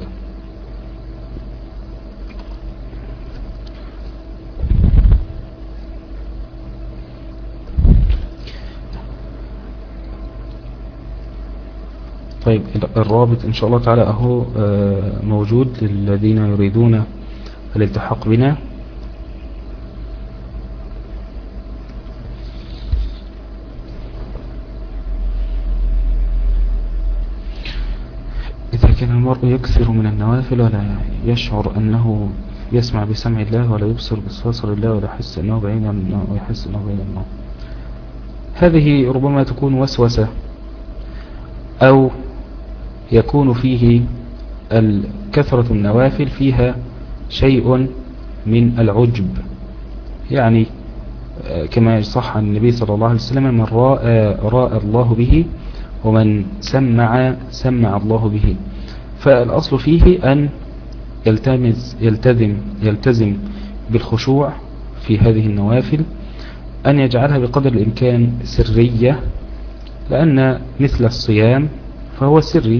طيب الرابط إن شاء الله تعالى أهو موجود للذين يريدون الالتحاق بنا. إذا كان المرء يكثر من النوافل ولا يشعر أنه يسمع بسمع الله ولا يبصر ببصر الله ولا يحس أنه بعيد ويحس أنه بعيد الله، هذه ربما تكون وسوسة، أو يكون فيه كثرة النوافل فيها شيء من العجب، يعني كما صح عن النبي صلى الله عليه وسلم من رأى رأى الله به ومن سمع سمع الله به. فالأصل فيه أن يلتمس يلتزم يلتزم بالخشوع في هذه النوافل، أن يجعلها بقدر الإمكان سرية، لأن مثل الصيام فهو سري.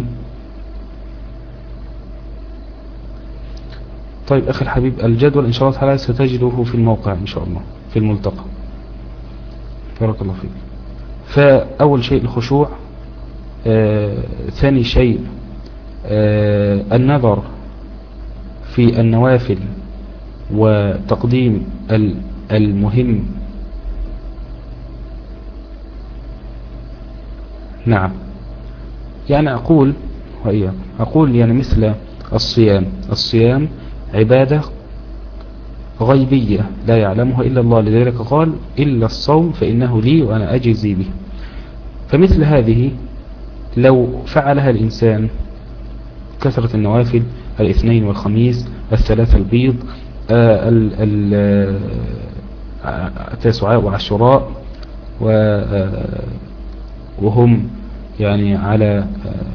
طيب أخي الحبيب، الجدول إن شاء الله تعالى ستجده في الموقع إن شاء الله في الملتقى، بارك الله فيك. فأول شيء الخشوع، آه، ثاني شيء آه، النظر في النوافل وتقديم المهم. نعم، يعني أقول وإياه أقول يعني مثل الصيام الصيام عبادة غيبية لا يعلمها إلا الله، لذلك قال إلا الصوم فإنه لي وأنا أجزي به. فمثل هذه لو فعلها الإنسان، كثرة النوافل، الاثنين والخميس، الثلاثة البيض، التاسعاء وعشراء، وهم يعني على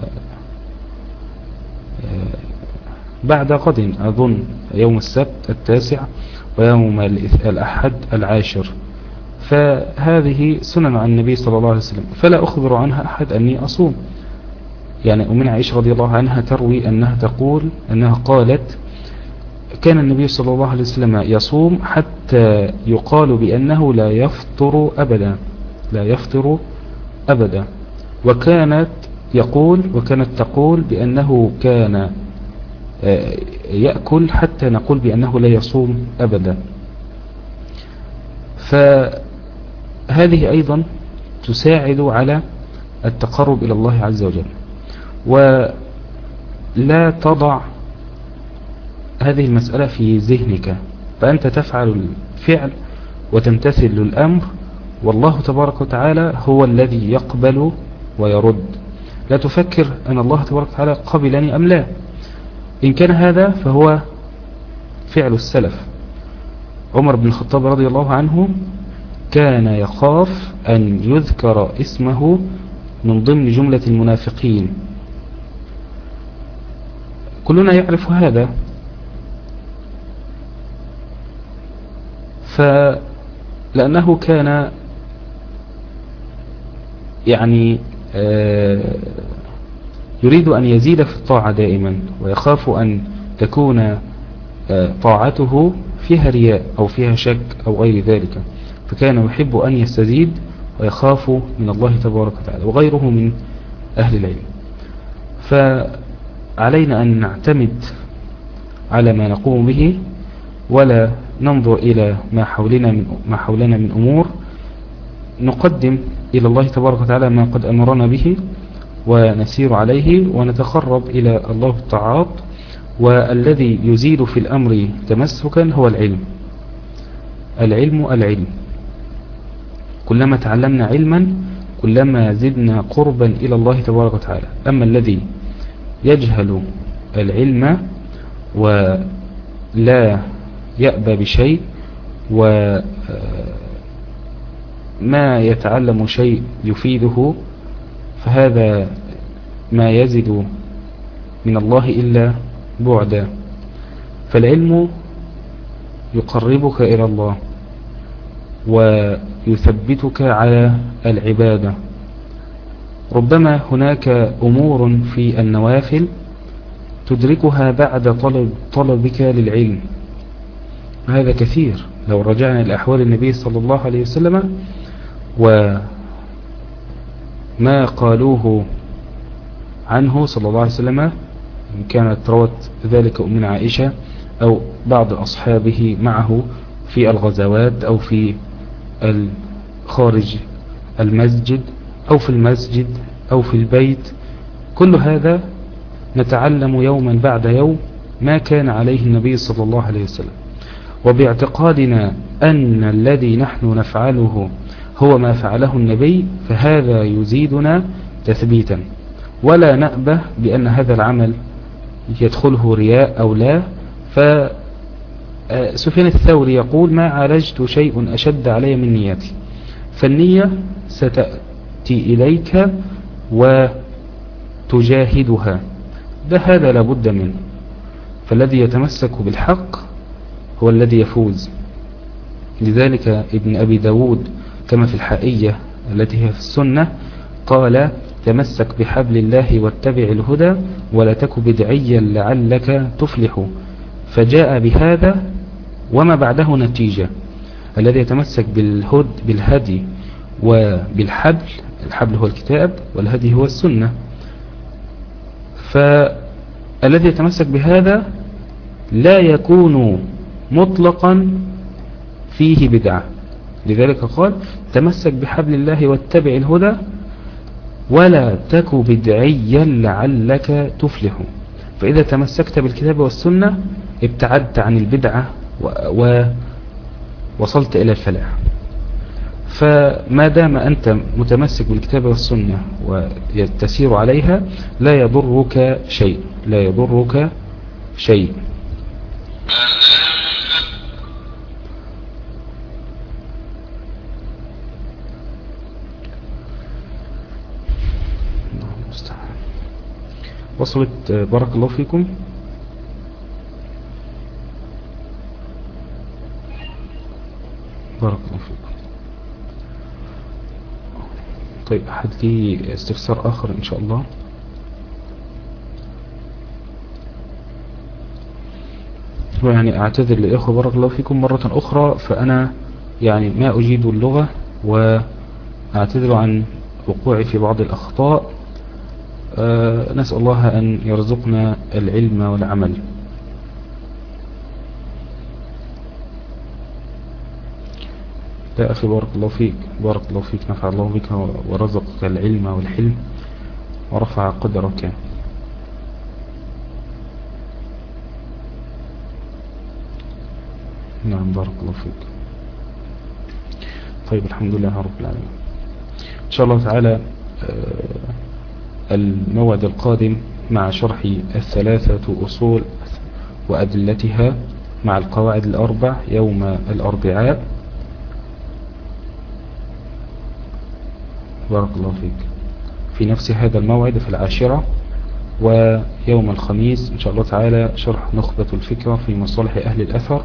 بعد غد أظن يوم السبت التاسع ويوم الأحد العاشر، فهذه سنن عن النبي صلى الله عليه وسلم، فلا أخبر عنها أحد أني أصوم. يعني أم عائشة رضي الله عنها تروي أنها تقول أنها قالت كان النبي صلى الله عليه وسلم يصوم حتى يقال بأنه لا يفطر أبدا لا يفطر أبدا وكانت يقول وكانت تقول بأنه كان يأكل حتى نقول بأنه لا يصوم أبدا. فهذه أيضا تساعد على التقرب إلى الله عز وجل، ولا تضع هذه المسألة في ذهنك، فأنت تفعل الفعل وتمتثل الأمر، والله تبارك وتعالى هو الذي يقبل ويرد. لا تفكر أن الله تبارك وتعالى قبلني أم لا، إن كان هذا فهو فعل السلف. عمر بن الخطاب رضي الله عنه كان يخاف أن يذكر اسمه من ضمن جملة المنافقين. كلنا يعرف هذا. فلأنه كان يعني يريد أن يزيد في الطاعة دائما، ويخاف أن تكون طاعته فيها رياء أو فيها شك أو غير ذلك، فكان يحب أن يستزيد ويخاف من الله تبارك وتعالى، وغيره من أهل العلم. فعلينا أن نعتمد على ما نقوم به، ولا ننظر إلى ما حولنا من ما حولنا من أمور، نقدم إلى الله تبارك وتعالى ما قد أمرنا به ونسير عليه، ونتقرب إلى الله بالطاعات. والذي يزيد في الأمر تمسكا هو العلم. العلم العلم كلما تعلمنا علما كلما زدنا قربا إلى الله تبارك وتعالى. أما الذي يجهل العلم ولا يأبى بشيء وما يتعلم شيء يفيده، فهذا ما يزد من الله إلا بعدا. فالعلم يقربك إلى الله ويثبتك على العبادة. ربما هناك أمور في النوافل تدركها بعد طلب طلبك للعلم، هذا كثير. لو رجعنا إلى أحوال النبي صلى الله عليه وسلم وما قالوه عنه صلى الله عليه وسلم، إن كانت روت ذلك من عائشة أو بعض أصحابه معه في الغزوات أو في خارج المسجد أو في المسجد أو في البيت، كل هذا نتعلم يوما بعد يوم ما كان عليه النبي صلى الله عليه وسلم. وباعتقادنا أن الذي نحن نفعله هو ما فعله النبي، فهذا يزيدنا تثبيتا، ولا نأبه بأن هذا العمل يدخله رياء أو لا. فسفيان الثوري يقول: ما عالجت شيء أشد علي من نيتي. فالنية ستأتي إليك وتجاهدها، ده هذا لابد منه. فالذي يتمسك بالحق هو الذي يفوز. لذلك ابن أبي داود كما في الحائية التي هي في السنة قال: تمسك بحبل الله واتبع الهدى ولا تك بدعيا لعلك تفلح. فجاء بهذا وما بعده نتيجة. الذي يتمسك بالهد بالهدي وبالحبل، الحبل هو الكتاب والهدي هو السنة، فالذي يتمسك بهذا لا يكون مطلقا فيه بدعة. لذلك قال: تمسك بحبل الله واتبع الهدى ولا تك بدعيا لعلك تفلح. فإذا تمسكت بالكتاب والسنة ابتعدت عن البدعة ووصلت إلى الفلاح. فما دام أنت متمسك بالكتاب والسنة وتسير عليها لا يضرك شيء، لا يضرك شيء. وصلت؟ بارك الله فيكم. بارك الله فيكم. طيب، أحد لي استفسار آخر إن شاء الله؟ يعني أعتذر للإخوة بارك الله فيكم مرة أخرى، فأنا يعني ما أجيد اللغة وأعتذر عن وقوعي في بعض الأخطاء. أه نسأل الله أن يرزقنا العلم والعمل. لا أخي بارك الله فيك، بارك الله فيك، نفع الله بك ورزقك العلم والحلم ورفع قدرك. نعم بارك الله فيك. طيب، الحمد لله رب العالمين. إن شاء الله تعالى الموعد القادم مع شرح الثلاثة أصول وأدلتها مع القواعد الأربع يوم الأربعاء بارك الله فيك. في نفس هذا الموعد في العاشرة، ويوم الخميس إن شاء الله تعالى شرح نخبة الفكرة في مصالح أهل الأثر،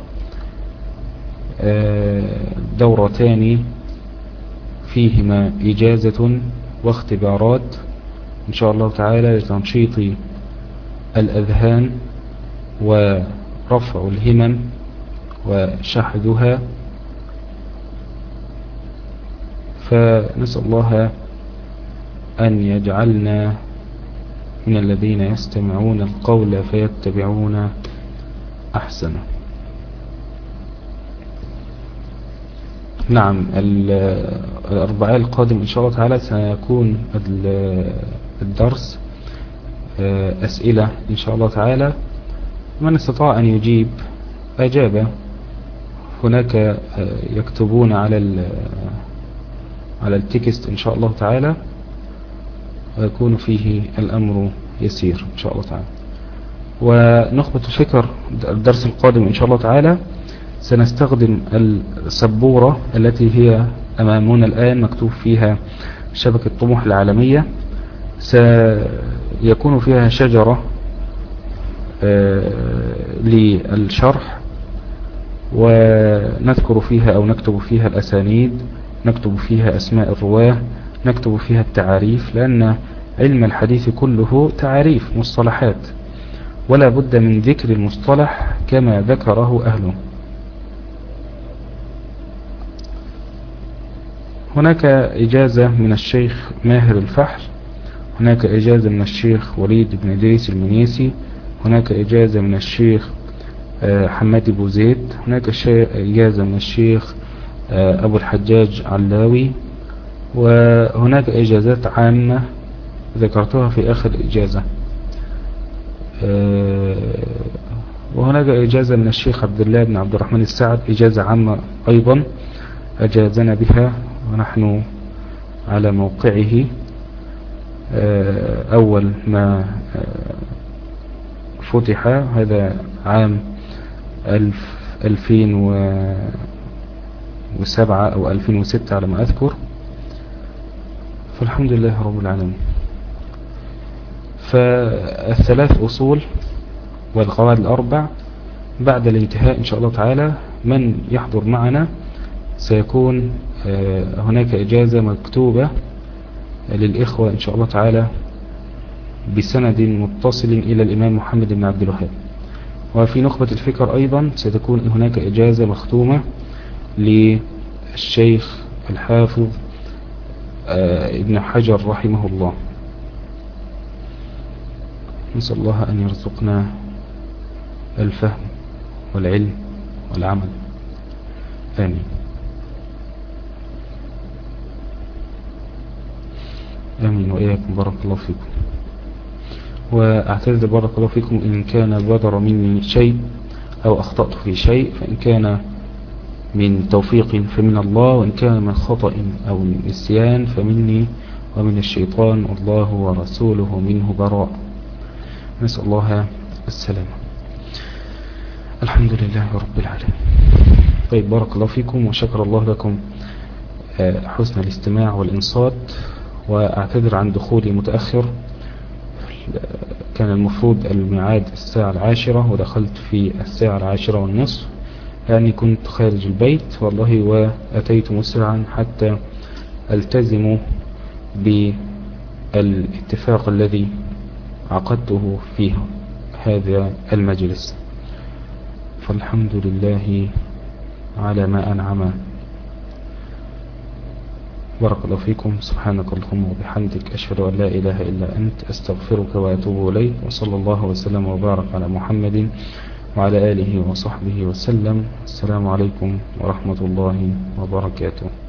دورتان فيهما إجازة واختبارات إن شاء الله تعالى لتنشيط الأذهان ورفع الهمم وشحذها. فنسأل الله أن يجعلنا من الذين يستمعون القول فيتبعون أحسنه. نعم، الأربعاء القادم إن شاء الله تعالى سيكون الدرس أسئلة إن شاء الله تعالى، من استطاع أن يجيب أجابة. هناك يكتبون على على التكست إن شاء الله تعالى، ويكون فيه الأمر يسير إن شاء الله تعالى. ونخبة الفكر الدرس القادم إن شاء الله تعالى سنستخدم السبورة التي هي أمامنا الآن مكتوب فيها شبكة طموح العالمية. سيكون فيها شجرة للشرح، ونذكر فيها أو نكتب فيها الأسانيد، نكتب فيها أسماء الرواه، نكتب فيها التعاريف، لأن علم الحديث كله تعاريف مصطلحات، ولا بد من ذكر المصطلح كما ذكره أهله. هناك إجازة من الشيخ ماهر الفحل، هناك إجازة من الشيخ وليد بن إدريس المنيسي، هناك إجازة من الشيخ حماد بو زيد، هناك إجازة من الشيخ أبو الحجاج علاوي، وهناك إجازات عامة ذكرتها في آخر إجازة، وهناك إجازة من الشيخ عبد الله بن عبد الرحمن السعد، إجازة عامة أيضا أجازنا بها ونحن على موقعه أول ما فتح، هذا عام ألف ألفين وسبعة أو ألفين وستة على ما أذكر. فالحمد لله رب العالمين. فالثلاث أصول والقواعد الأربع بعد الانتهاء إن شاء الله تعالى، من يحضر معنا سيكون هناك إجازة مكتوبة للإخوة إن شاء الله تعالى بسند متصل إلى الإمام محمد بن عبد الوهاب. وفي نخبة الفكر أيضا ستكون هناك إجازة مختومة للشيخ الحافظ ابن حجر رحمه الله. نسأل الله أن يرزقنا الفهم والعلم والعمل، آمين. آمين وإياكم، بارك الله فيكم. وأعتذر بارك الله فيكم إن كان بدر مني شيء أو أخطأت في شيء، فإن كان من توفيق فمن الله، وإن كان من خطأ أو من نسيان فمني ومن الشيطان، والله ورسوله منه براء. نسأل الله السلامة. الحمد لله رب العالمين. طيب، بارك الله فيكم وشكر الله لكم حسن الاستماع والإنصات، وأعتذر عن دخولي متأخر. كان المفروض الميعاد الساعة العاشرة ودخلت في الساعة العاشرة والنصف، يعني كنت خارج البيت والله، وأتيت مسرعا حتى التزم بالاتفاق الذي عقدته في هذا المجلس. فالحمد لله على ما أنعم. بارك الله فيكم. سبحانك اللهم وبحمدك، أشهد أن لا إله إلا أنت، أستغفرك وأتوب إليك. وصلى الله وسلم وبارك على محمد وعلى آله وصحبه وسلم. السلام عليكم ورحمة الله وبركاته.